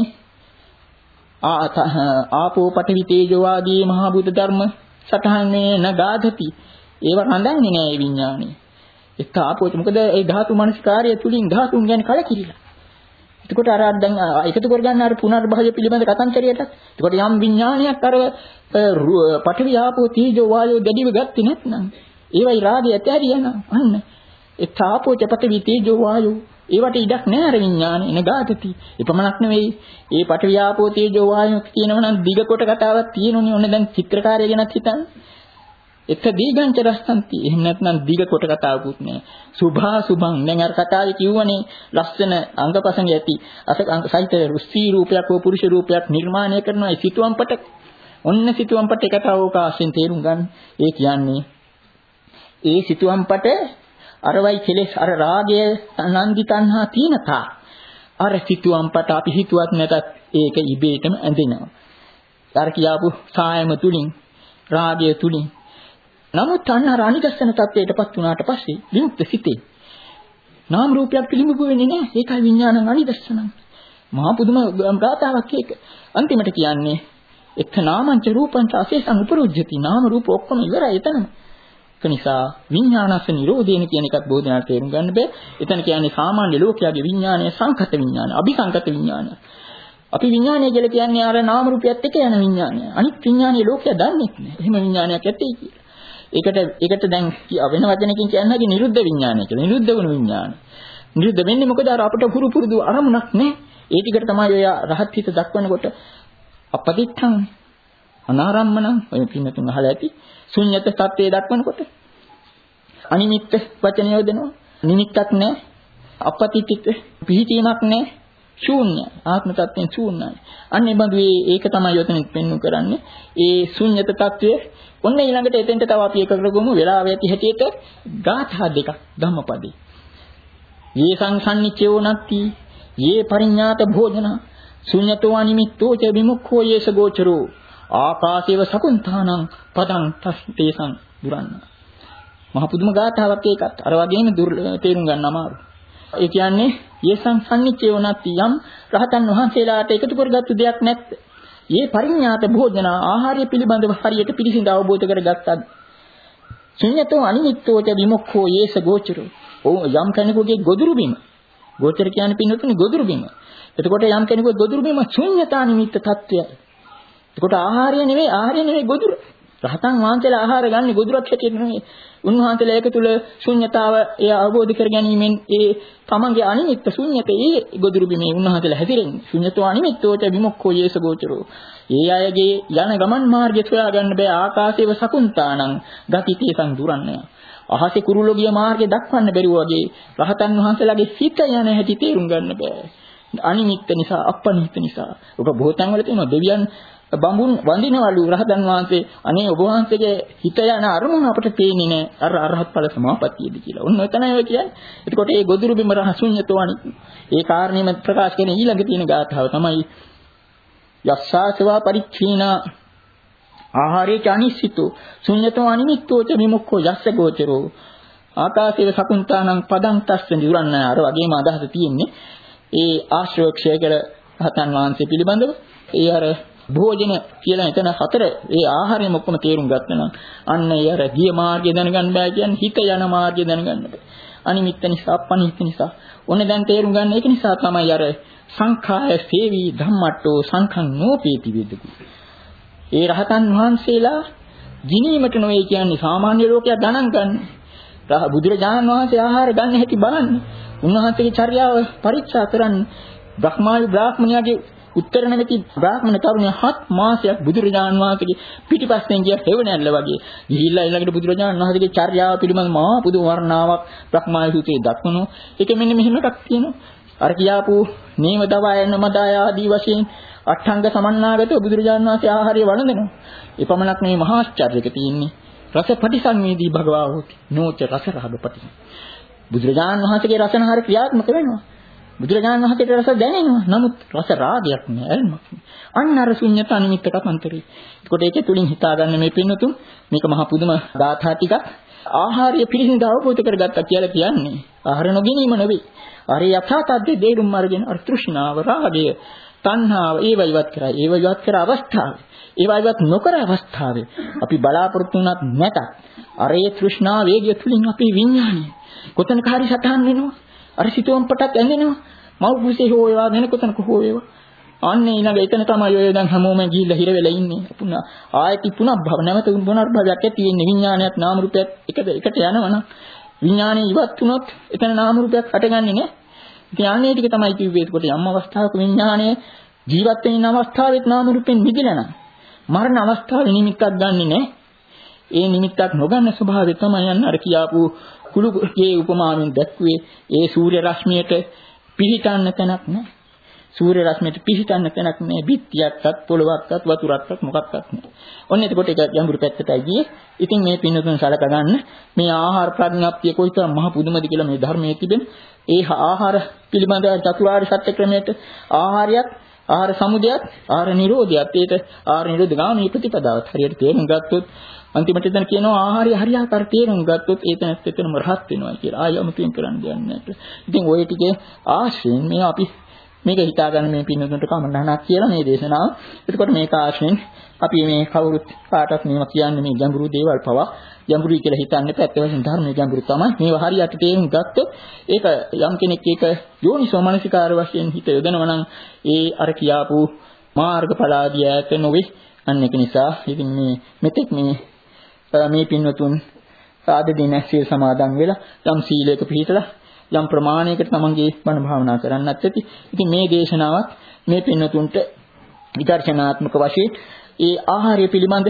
ආපෝ පඨවි තේජෝ ආදී මහා බුද්ධ ධර්ම සතහනේ නගාධති ඒව රඳන්නේ නෑ ඒ විඥානේ. එත් ආපෝච මොකද ඒ ධාතු මනස්කාරය තුලින් ධාතුන් ගැන කලකිරිලා. එතකොට අර දැන් එකතු කරගන්න අර පුනර්භවය පිළිබඳ කතන්දරයටත් එතකොට යම් විඥානයක් අර පඨවි ආපෝ තේජෝ වායෝ දැඩිව ගත්තේ නැත්නම් ඒවයි රාගය ඇතහැරියන අන්න ඒ තාපෝච පඨවි තේජෝ වායෝ ඒවට ඉඩක් නැහැ අර විඥානේ නගාතති. එපමණක් නෙවෙයි ඒ පඨවි ආපෝ තේජෝ වායෝ කියනවනම් දිග කොට කතාවක් තියෙනුනේ. ඔන්න දැන් චිත්‍රකාරය ගැනත් හිතන්න. එක දීගංච රස්සන්ති. එහෙම නැත්නම් දිග කොට කතාවකුත් නැහැ. සුභා සුභං. දැන් අර කතාවේ කිව්වනේ ලස්සන අංගපසංග ඇති අස සහිත රුස්සී රූපයක් හෝ පුරුෂ රූපයක් නිර්මාණය කරනවා. ඒ සිතුවම් පට ඔන්න සිතුවම් පට කතාව ඕක ආසෙන් තේරුම් ගන්න. ඒ කියන්නේ ඒ සිතුවම්පට අරවයි කෙලෙස් අර රාගය නන්දි තණ්හා තීනතා අර සිතුවම්පට අපි හිතුවත් නැතත් ඒක ඉබේටම ඇඳෙනවා. අර කියාපු සායම තුලින් රාගය තුලින් නමුත් තණ්හා රාණිගස්සන තත්වයටපත් වුණාට පස්සේ විමුක්ත සිතේ නාම රූපයක් පිළිඹු වෙන්නේ නැහැ. ඒකයි විඥානං අනිදස්සනං. මහා පුදුම ගාතාවක් ඒක. අන්තිමට කියන්නේ එක්ක නාමංච රූපංච අශේෂං උපරුජ්ජති. නාම රූප ඔක්කොම ඉවරයි එතනම. ඒ නිසා විඥානස නිරෝධේන කියන එකත් බොහෝ දෙනාට තේරුම් ගන්න බෑ. එතන කියන්නේ සාමාන්‍ය ලෝකයාගේ විඥානය සංකත විඥාන, අபிසංකත විඥාන. අපි විඥානය කියලා කියන්නේ අර නාම රූපයත් එක්ක යන විඥානය. අනිත් විඥානීය ලෝකයා දන්නේ නැහැ. එහෙම විඥානයක් ඇත්තේ කියලා. ඒකට ඒකට දැන් වෙන වචනකින් කියන්නගේ නිරුද්ධ විඥානය කියලා. නිරුද්ධ වුණු විඥානය. නිරුද්ධ වෙන්නේ මොකද අර අපිට පුරු පුරුදු අරමුණක් නැහැ. ඒ ටිකට තමයි ඔය රහත් හිත දක්වනකොට අපදිත්තං අනාරම්මණං ඔය පින්නතුන් අහලා ඇති. ශුන්්‍යත තත්ත්වයේ දක්වනකොට අනිමිත්ත වචන යොදනවා. නිමිත්තක් නැහැ. අපපතිත්‍ිත පිහිටීමක් නැහැ. ශූන්‍ය ආත්ම තත්ත්වයෙන් ශූන්‍යයි. අන්න ඒ බඳු ඒක තමයි යොතනින් පෙන්වු කරන්නේ. ඒ ශුන්්‍යත තත්ත්වය ඔන්න ඊළඟට එතෙන්ට තව අපි එක කරගමු වෙලාව ඇති හැටියට ගාථා දෙකක් ධම්මපදේ. යේ සංසන්නිච්චෝ නත්ති යේ පරිඤ්ඤාත භෝජන ශුන්‍යතෝ අනිමිත්තෝ ච විමුක්ඛෝ යේස ගෝචරෝ ආකාශේව සකුන්තානං පදං තස්තේසං දුරන්න. මහ පුදුම ගාථාවක් ඒකත්. අර වගේම තේරුම් ගන්න අමාරු. ඒ කියන්නේ යේසං සම්නිච්චේ වුණත් යම් රහතන් වහන්සේලාට එකතු කරගත්තු දෙයක් නැත්. යේ පරිඥාත භෝජන ආහාරය පිළිබඳව හරියට පිළිසිඳ අවබෝධ කරගත්තත් ශුන්‍යතෝ අනිමිත්තෝ ච විමුක්ඛෝ යේස ගෝචරෝ. ඕ යම් කෙනෙකුගේ ගොදුරු බිම. ගෝචර කියන්නේ පින්නතුනි ගොදුරු බිම. එතකොට යම් කෙනෙකුගේ ගොදුරු බිම ශුන්‍යතා නිමිත්ත තත්ත්වය. එතකොට ආහාරය නෙවෙයි ආහාරය නෙවෙයි ගොදුරු. රහතන් වහන්සේලා ආහාර ගන්න ගොදුරක් හැටියට නෙවෙයි. උන්වහන්සේලා ඒක තුල ශුන්‍යතාව ඒ අවබෝධ කර ගැනීමෙන් ඒ තමන්ගේ අනිමිත්ත ශුන්‍යතේ ඒ ගොදුරු බිමේ උන්වහන්සේලා හැදිරෙන්නේ. ශුන්‍යතෝ අනිමිත්තෝච විමුක්ඛෝ යේස ගෝචරෝ. ඒ අයගේ යන ගමන් මාර්ගය සොයා ගන්න බෑ. ආකාශේව සකුන්තානං ගතිතේ සංදුරන්නය. අහසේ කුරුළු ගිය මාර්ගය දක්වන්න බැරුව වගේ රහතන් වහන්සේලාගේ සිත යන හැටි තේරුම් ගන්න බෑ. අනිමිත්ත නිසා අපනිත්ත නිසා. ඔබ බොහෝ තැන්වල තියෙනවා දෙවියන් බඹුන් වඳිනවලු රහතන් වහන්සේ අනේ ඔබ වහන්සේගේ හිත යන අරමුණ අපට පේන්නේ නැහැ අර අරහත් ඵල සමාපත්තියේදී කියලා. ඔන්න එතනයි ඔය කියන්නේ. එතකොට මේ ගොදුරු බිම රහසුඤ්ඤතෝ අනිත් ඒ කාරණේම ප්‍රකාශ කරන ඊළඟ තියෙන ගාථාව තමයි යස්සාසවා පරිච්ඡීනා ආහාරේ චානිසිතෝ ශුඤ්ඤතෝ අනිමිත්තෝ ච විමුක්ඛෝ යස්ස ගෝචරෝ ආකාශේව සකුන්තානං පදං තස්ස නිරන්න. අර වගේම අදහස තියෙන්නේ ඒ ආශ්‍රෝක්ෂය කළ රහතන් වහන්සේ පිළිබඳව. ඒ අර භෝජන කියලා එතන හතර ඒ ආහාරයෙන් ඔක්කොම තේරුම් ගත්තා නම් අන්න ඒ අර ගිය මාර්ගය දැනගන්න බෑ කියන්නේ හිත යන මාර්ගය දැනගන්න බෑ. අනිමිත්ත නිසා අපනිත්ත නිසා. ඔන්න දැන් තේරුම් ගන්න ඒක නිසා තමයි අර සංඛාය සේවී ධම්මට්ටෝ සංඛං නෝපේති වේදකු. ඒ රහතන් වහන්සේලා ගිනීමට නොවේ කියන්නේ සාමාන්‍ය ලෝකයා ගණන් ගන්න. රහ බුදුරජාණන් වහන්සේ ආහාර ගන්න හැටි බලන්න. උන්වහන්සේගේ චර්යාව පරීක්ෂා කරන්න. බ්‍රහ්මාවි බ්‍රාහ්මණයාගේ උත්තර නැති බ්‍රාහ්මණ තරුණයා හත් මාසයක් බුදුරජාණන් වහන්සේගේ පිටිපස්සෙන් ගිය හේවණැල්ල වගේ ගිහිල්ලා ඊළඟට බුදුරජාණන් වහන්සේගේ චර්යාව පිළිබඳ මහා පුදුම වර්ණාවක් බ්‍රහ්මාවි සූත්‍රයේ දක්වනවා. ඒක මෙන්න මෙහෙම එකක් තියෙනවා. අර කියාපු නේම දවායන මදාය ආදී වශයෙන් අට්ඨංග සමන්නාගත බුදුරජාණන් වහන්සේ ආහාරය වළඳනවා. ඒ පමණක් නෙවෙයි මහා ආශ්චර්යක තියෙන්නේ. රස පටිසංවේදී භගවා හොති. නෝච රස රාග පටිසං. බුදුරජාණන් වහන්සේගේ රසනහර ක්‍රියාත්මක වෙනවා. බුදුරජාණන් වහන්සේට රස දැනෙනවා. නමුත් රස රාගයක් නෑ. ඇල්මක් නෑ. අන්න අර ශුන්‍යත අනිමිත්ත කතන්තරේ. ඒකට ඒක තුලින් හිතා ගන්න මේ පින්නතුන් මේක මහා පුදුම ගාථා ටිකක් ආහාරය පිළිසිඳ අවබෝධ කරගත්තා කියලා කියන්නේ. ආහාර නොගැනීම නෙවෙයි. අර යථාර්ථයේ දේරුම් අරගෙන අර තෘෂ්ණාව රාගය තණ්හාව ඒව ඉවත් කරා. ඒව ඉවත් කර අවස්ථාවේ. ඒව ඉවත් නොකර අවස්ථාවේ අපි බලාපොරොත්තු වුණත් නැතත් අර ඒ තෘෂ්ණා වේගය තුලින් අපේ විඥානය කොතනක හරි සටහන් වෙනවා. අර සිතුවම් පටක් ඇඳෙනවා. මව් කුසේ හෝ ඒවා වෙන කොතනක හෝ ඒවා. අන්න ඊළඟ එතන තමයි ඔය දැන් හැමෝම ගිහිල්ලා හිර වෙලා ඉන්නේ. පුනා ආයති පුනබ්භව නැවත පුනර්භවයක් ඇති වෙන්නේ. විඥානයත් නාම රූපයත් එකට එකට යනවනම් විඥානය ඉවත් වුණොත් එතන නාම රූපයක් හටගන්නේ නැහැ. ඉතින් අන්නේ ටික තමයි කිව්වේ. ඒකට යම් අවස්ථාවක විඥානය ජීවත් වෙන අවස්ථාවෙත් නාම රූපෙන් මිදෙලා නම් මරණ අවස්ථාවේ නිමිත්තක් ගන්නෙ නැහැ. ඒ නිමිත්තක් නොගන්න ස්වභාවය තමයි යන්න අර කියාපු කුළුගේ උපමාවෙන් දැක්ුවේ. ඒ සූර්ය රශ්මියට පිහිටන්න තැනක් නැහැ. සූර්ය රශ්මියට පිහිටන්න තැනක් නැහැ. බිත්තියක්වත් පොළවක්වත් වතුරක්වත් මොකක්වත් නැහැ. ඔන්න එතකොට ඒක ගැඹුරු පැත්තටයි ගියේ. ඉතින් මේ පින්නතුන් සලක ගන්න මේ ආහාර ප්‍රඥාප්තිය කොයිතරම් මහ පුදුමද කියලා මේ ධර්මයේ තිබෙන ඒ ආහාර පිළිබඳ චතුරාර්ය සත්‍ය ක්‍රමයට ආහාරයත් ආහාර සමුදයත් ආහාර නිරෝධයත් ඒක ආහාර නිරෝධ ගාමී ප්‍රතිපදාවත් හරියට තේරුම් ගත්තොත් අන්තිමට දැන් කියනවා ආහාරය හරියාකාර තේරුම් ගත්තොත් ඒතනත් එතනම රහත් වෙනවා කියලා. ආය අමුතුවෙන් කරන්න දෙයක් නැහැ. ඉතින් ওই ටිකේ ආශ්‍රයෙන් මේ අපි මේක හිතාගන්න මේ පින්නතුන්ට කමන්නහනක් කියලා මේ දේශනාව. එතකොට මේක ආශ්‍රයෙන් අපි මේ කවුරුත් කාටවත් මේවා කියන්නේ මේ ගැඹුරු දේවල් පවා ගැඹුරුයි කියලා හිතන්නේ පැත්ත වශයෙන් ධර්මයේ ගැඹුරු තමයි. මේවා හරියට තේරුම් ගත්තොත් ඒක යම් කෙනෙක් ඒක යෝනිසෝ මනසිකාර වශයෙන් හිත යොදනවා නම් ඒ අර කියාපු මාර්ගඵලාදී ඈත නොවේ. අන්න ඒක නිසා ඉතින් මේ මෙතෙක් මේ මේ පින්වතුන් ආද දින සීල සමාදන් වෙලා යම් සීලයක පිළිපදලා යම් ප්‍රමාණයකට තමන්ගේ බණ භාවනා කරන්නත් ඇති. ඉතින් මේ දේශනාවත් මේ පින්වතුන්ට විදර්ශනාත්මක වශයෙන් ඒ ආහාරය පිළිබඳ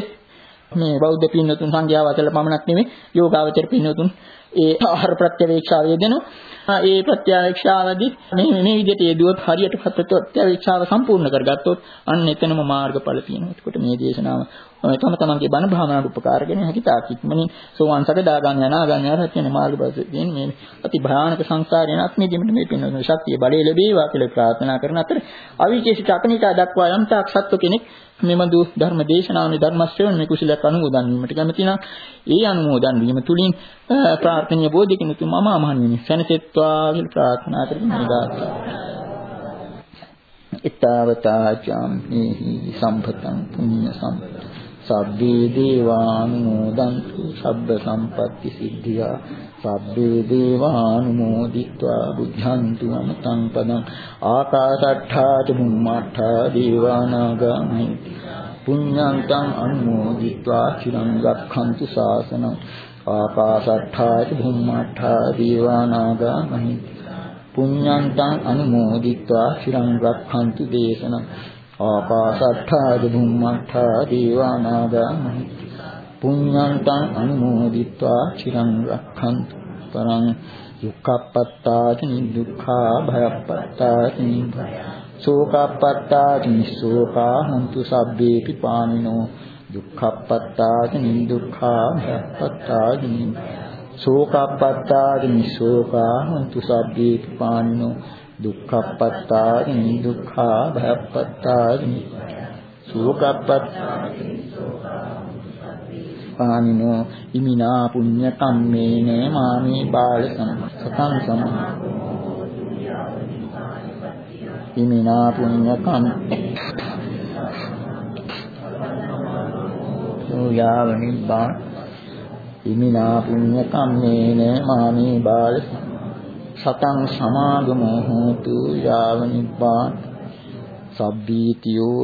මේ බෞද්ධ පින්වතුන් සංඝයා වතල පමණක් නෙමෙයි යෝගාවචර පින්වතුන් ඒ ආහාර ප්‍රත්‍යවේක්ෂාව යෙදෙනවා. ඒ ප්‍රත්‍යවේක්ෂාවදී මේ මේ විදිහට යෙදුවොත් හරියට ප්‍රත්‍යවේක්ෂාව සම්පූර්ණ කරගත්තොත් අන්න එතනම මාර්ගඵල තියෙනවා. ඒකට මේ දේශනාව තම තමන්ගේ බණ භාවනාවට උපකාරගෙන හැකිතාක් ඉක්මනින් සෝවාන් සකදාගාමී අනාගාමී අරහත් වෙන මාර්ගඵල තියෙන මේ අති භයානක සංසාරේ නැත්මෙදිමට මේ පින්නන ශක්තිය බලය ලැබේවා කියලා ප්‍රාර්ථනා කරන අතර අවිචේසිත අපනිතා දක්වා යම් තාක් සත්ව කෙනෙක් මෙමඳු ධර්ම දේශනාවේ ධර්ම ශ්‍රවණ මේ කුසලයක් අනුමෝදන් වීමට කැමති නම් ඒ අනුමෝදන් වීම තුලින් ප්‍රාර්ථනීය බෝධිකින් උතුම් මහා මහණෙනි සැනසෙත්වා කියලා ප්‍රාර්ථනා කරමු. ඊතාවතා චම්හි සම්පතං පුඤ්ඤ සම්පතං සබ්බේ දේවානුමෝදන්තු සබ්බ සම්පත්ති සිද්ධියා සබ්බේ දේවානුමෝදිत्वा බුද්ධන්තු අමතං පදං ආකාශට්ඨා ච බුම්මට්ඨා දේවානාගා මහිත්‍ති පුඤ්ඤන්තං අනුමෝදිत्वा චිරං රක්ඛන්තු ශාසනං ආකාශට්ඨා ච බුම්මට්ඨා දේවානාගා මහිත්‍ති පුඤ්ඤන්තං අනුමෝදිत्वा චිරං රක්ඛන්තු දේශනං ආකාශට්ඨා ච බුම්මට්ඨා දේවානාගා මහිත්‍ති පුඤ්ඤන්තං අනුමෝදිत्वा චිරං රක්ඛන්තු පරං දුක්ඛප්පත්තා ච නිදුක්ඛා භයප්පත්තා ච නිභය සෝකප්පත්තා ච නිසෝකා හන්තු සබ්බේ පිපානිනෝ දුක්ඛප්පත්තා ච නිදුක්ඛා භයප්පත්තා ච නිභය සෝකප්පත්තා ච නිසෝකා හන්තු සබ්බේ පිපානිනෝ දුක්ඛප්පත්තා ච නිදුක්ඛා භයප්පත්තා ච සෝකප්පත්තා ච නිසෝකා පානිනෝ ඉමිනා පුඤ්ඤ කම්මේන මාමේ බාල සතං සම ඉමිනා පුඤ්ඤ කම් යාව නිබ්බාන ඉමිනා පුඤ්ඤ කම්මේන මාමේ බාල සතං සමාගමෝ හෝතු යාව නිබ්බාන සබ්බීතියෝ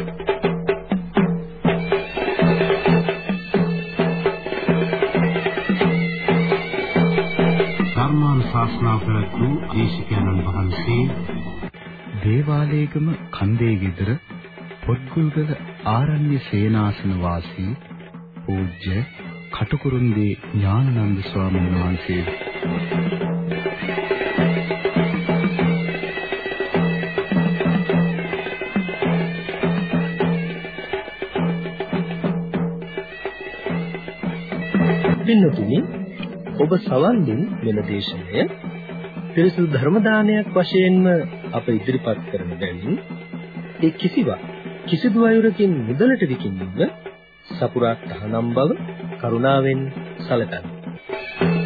ශාස්ත්‍රා ප්‍රතු දේශිකානන් වහන්සේ දේවාලයේගම කන්දේ ගෙදර පොත්ගුල්ගල ආරණ්‍ය සේනාසන වාසී පූජ්‍ය කටුකුරුන්දී ඥානানন্দ ස්වාමීන් වහන්සේ පින්තුනි ඔබ සවන් දුන් මෙල දේශනය පිරිසුදු ධර්ම දානයක් වශයෙන්ම අප ඉදිරිපත් කරන බැවින් ඒ කිසිවක් කිසිදු අයුරකින් මුදලට විකිණීම සපුරා තහනම් බව කරුණාවෙන් සැලකන්න.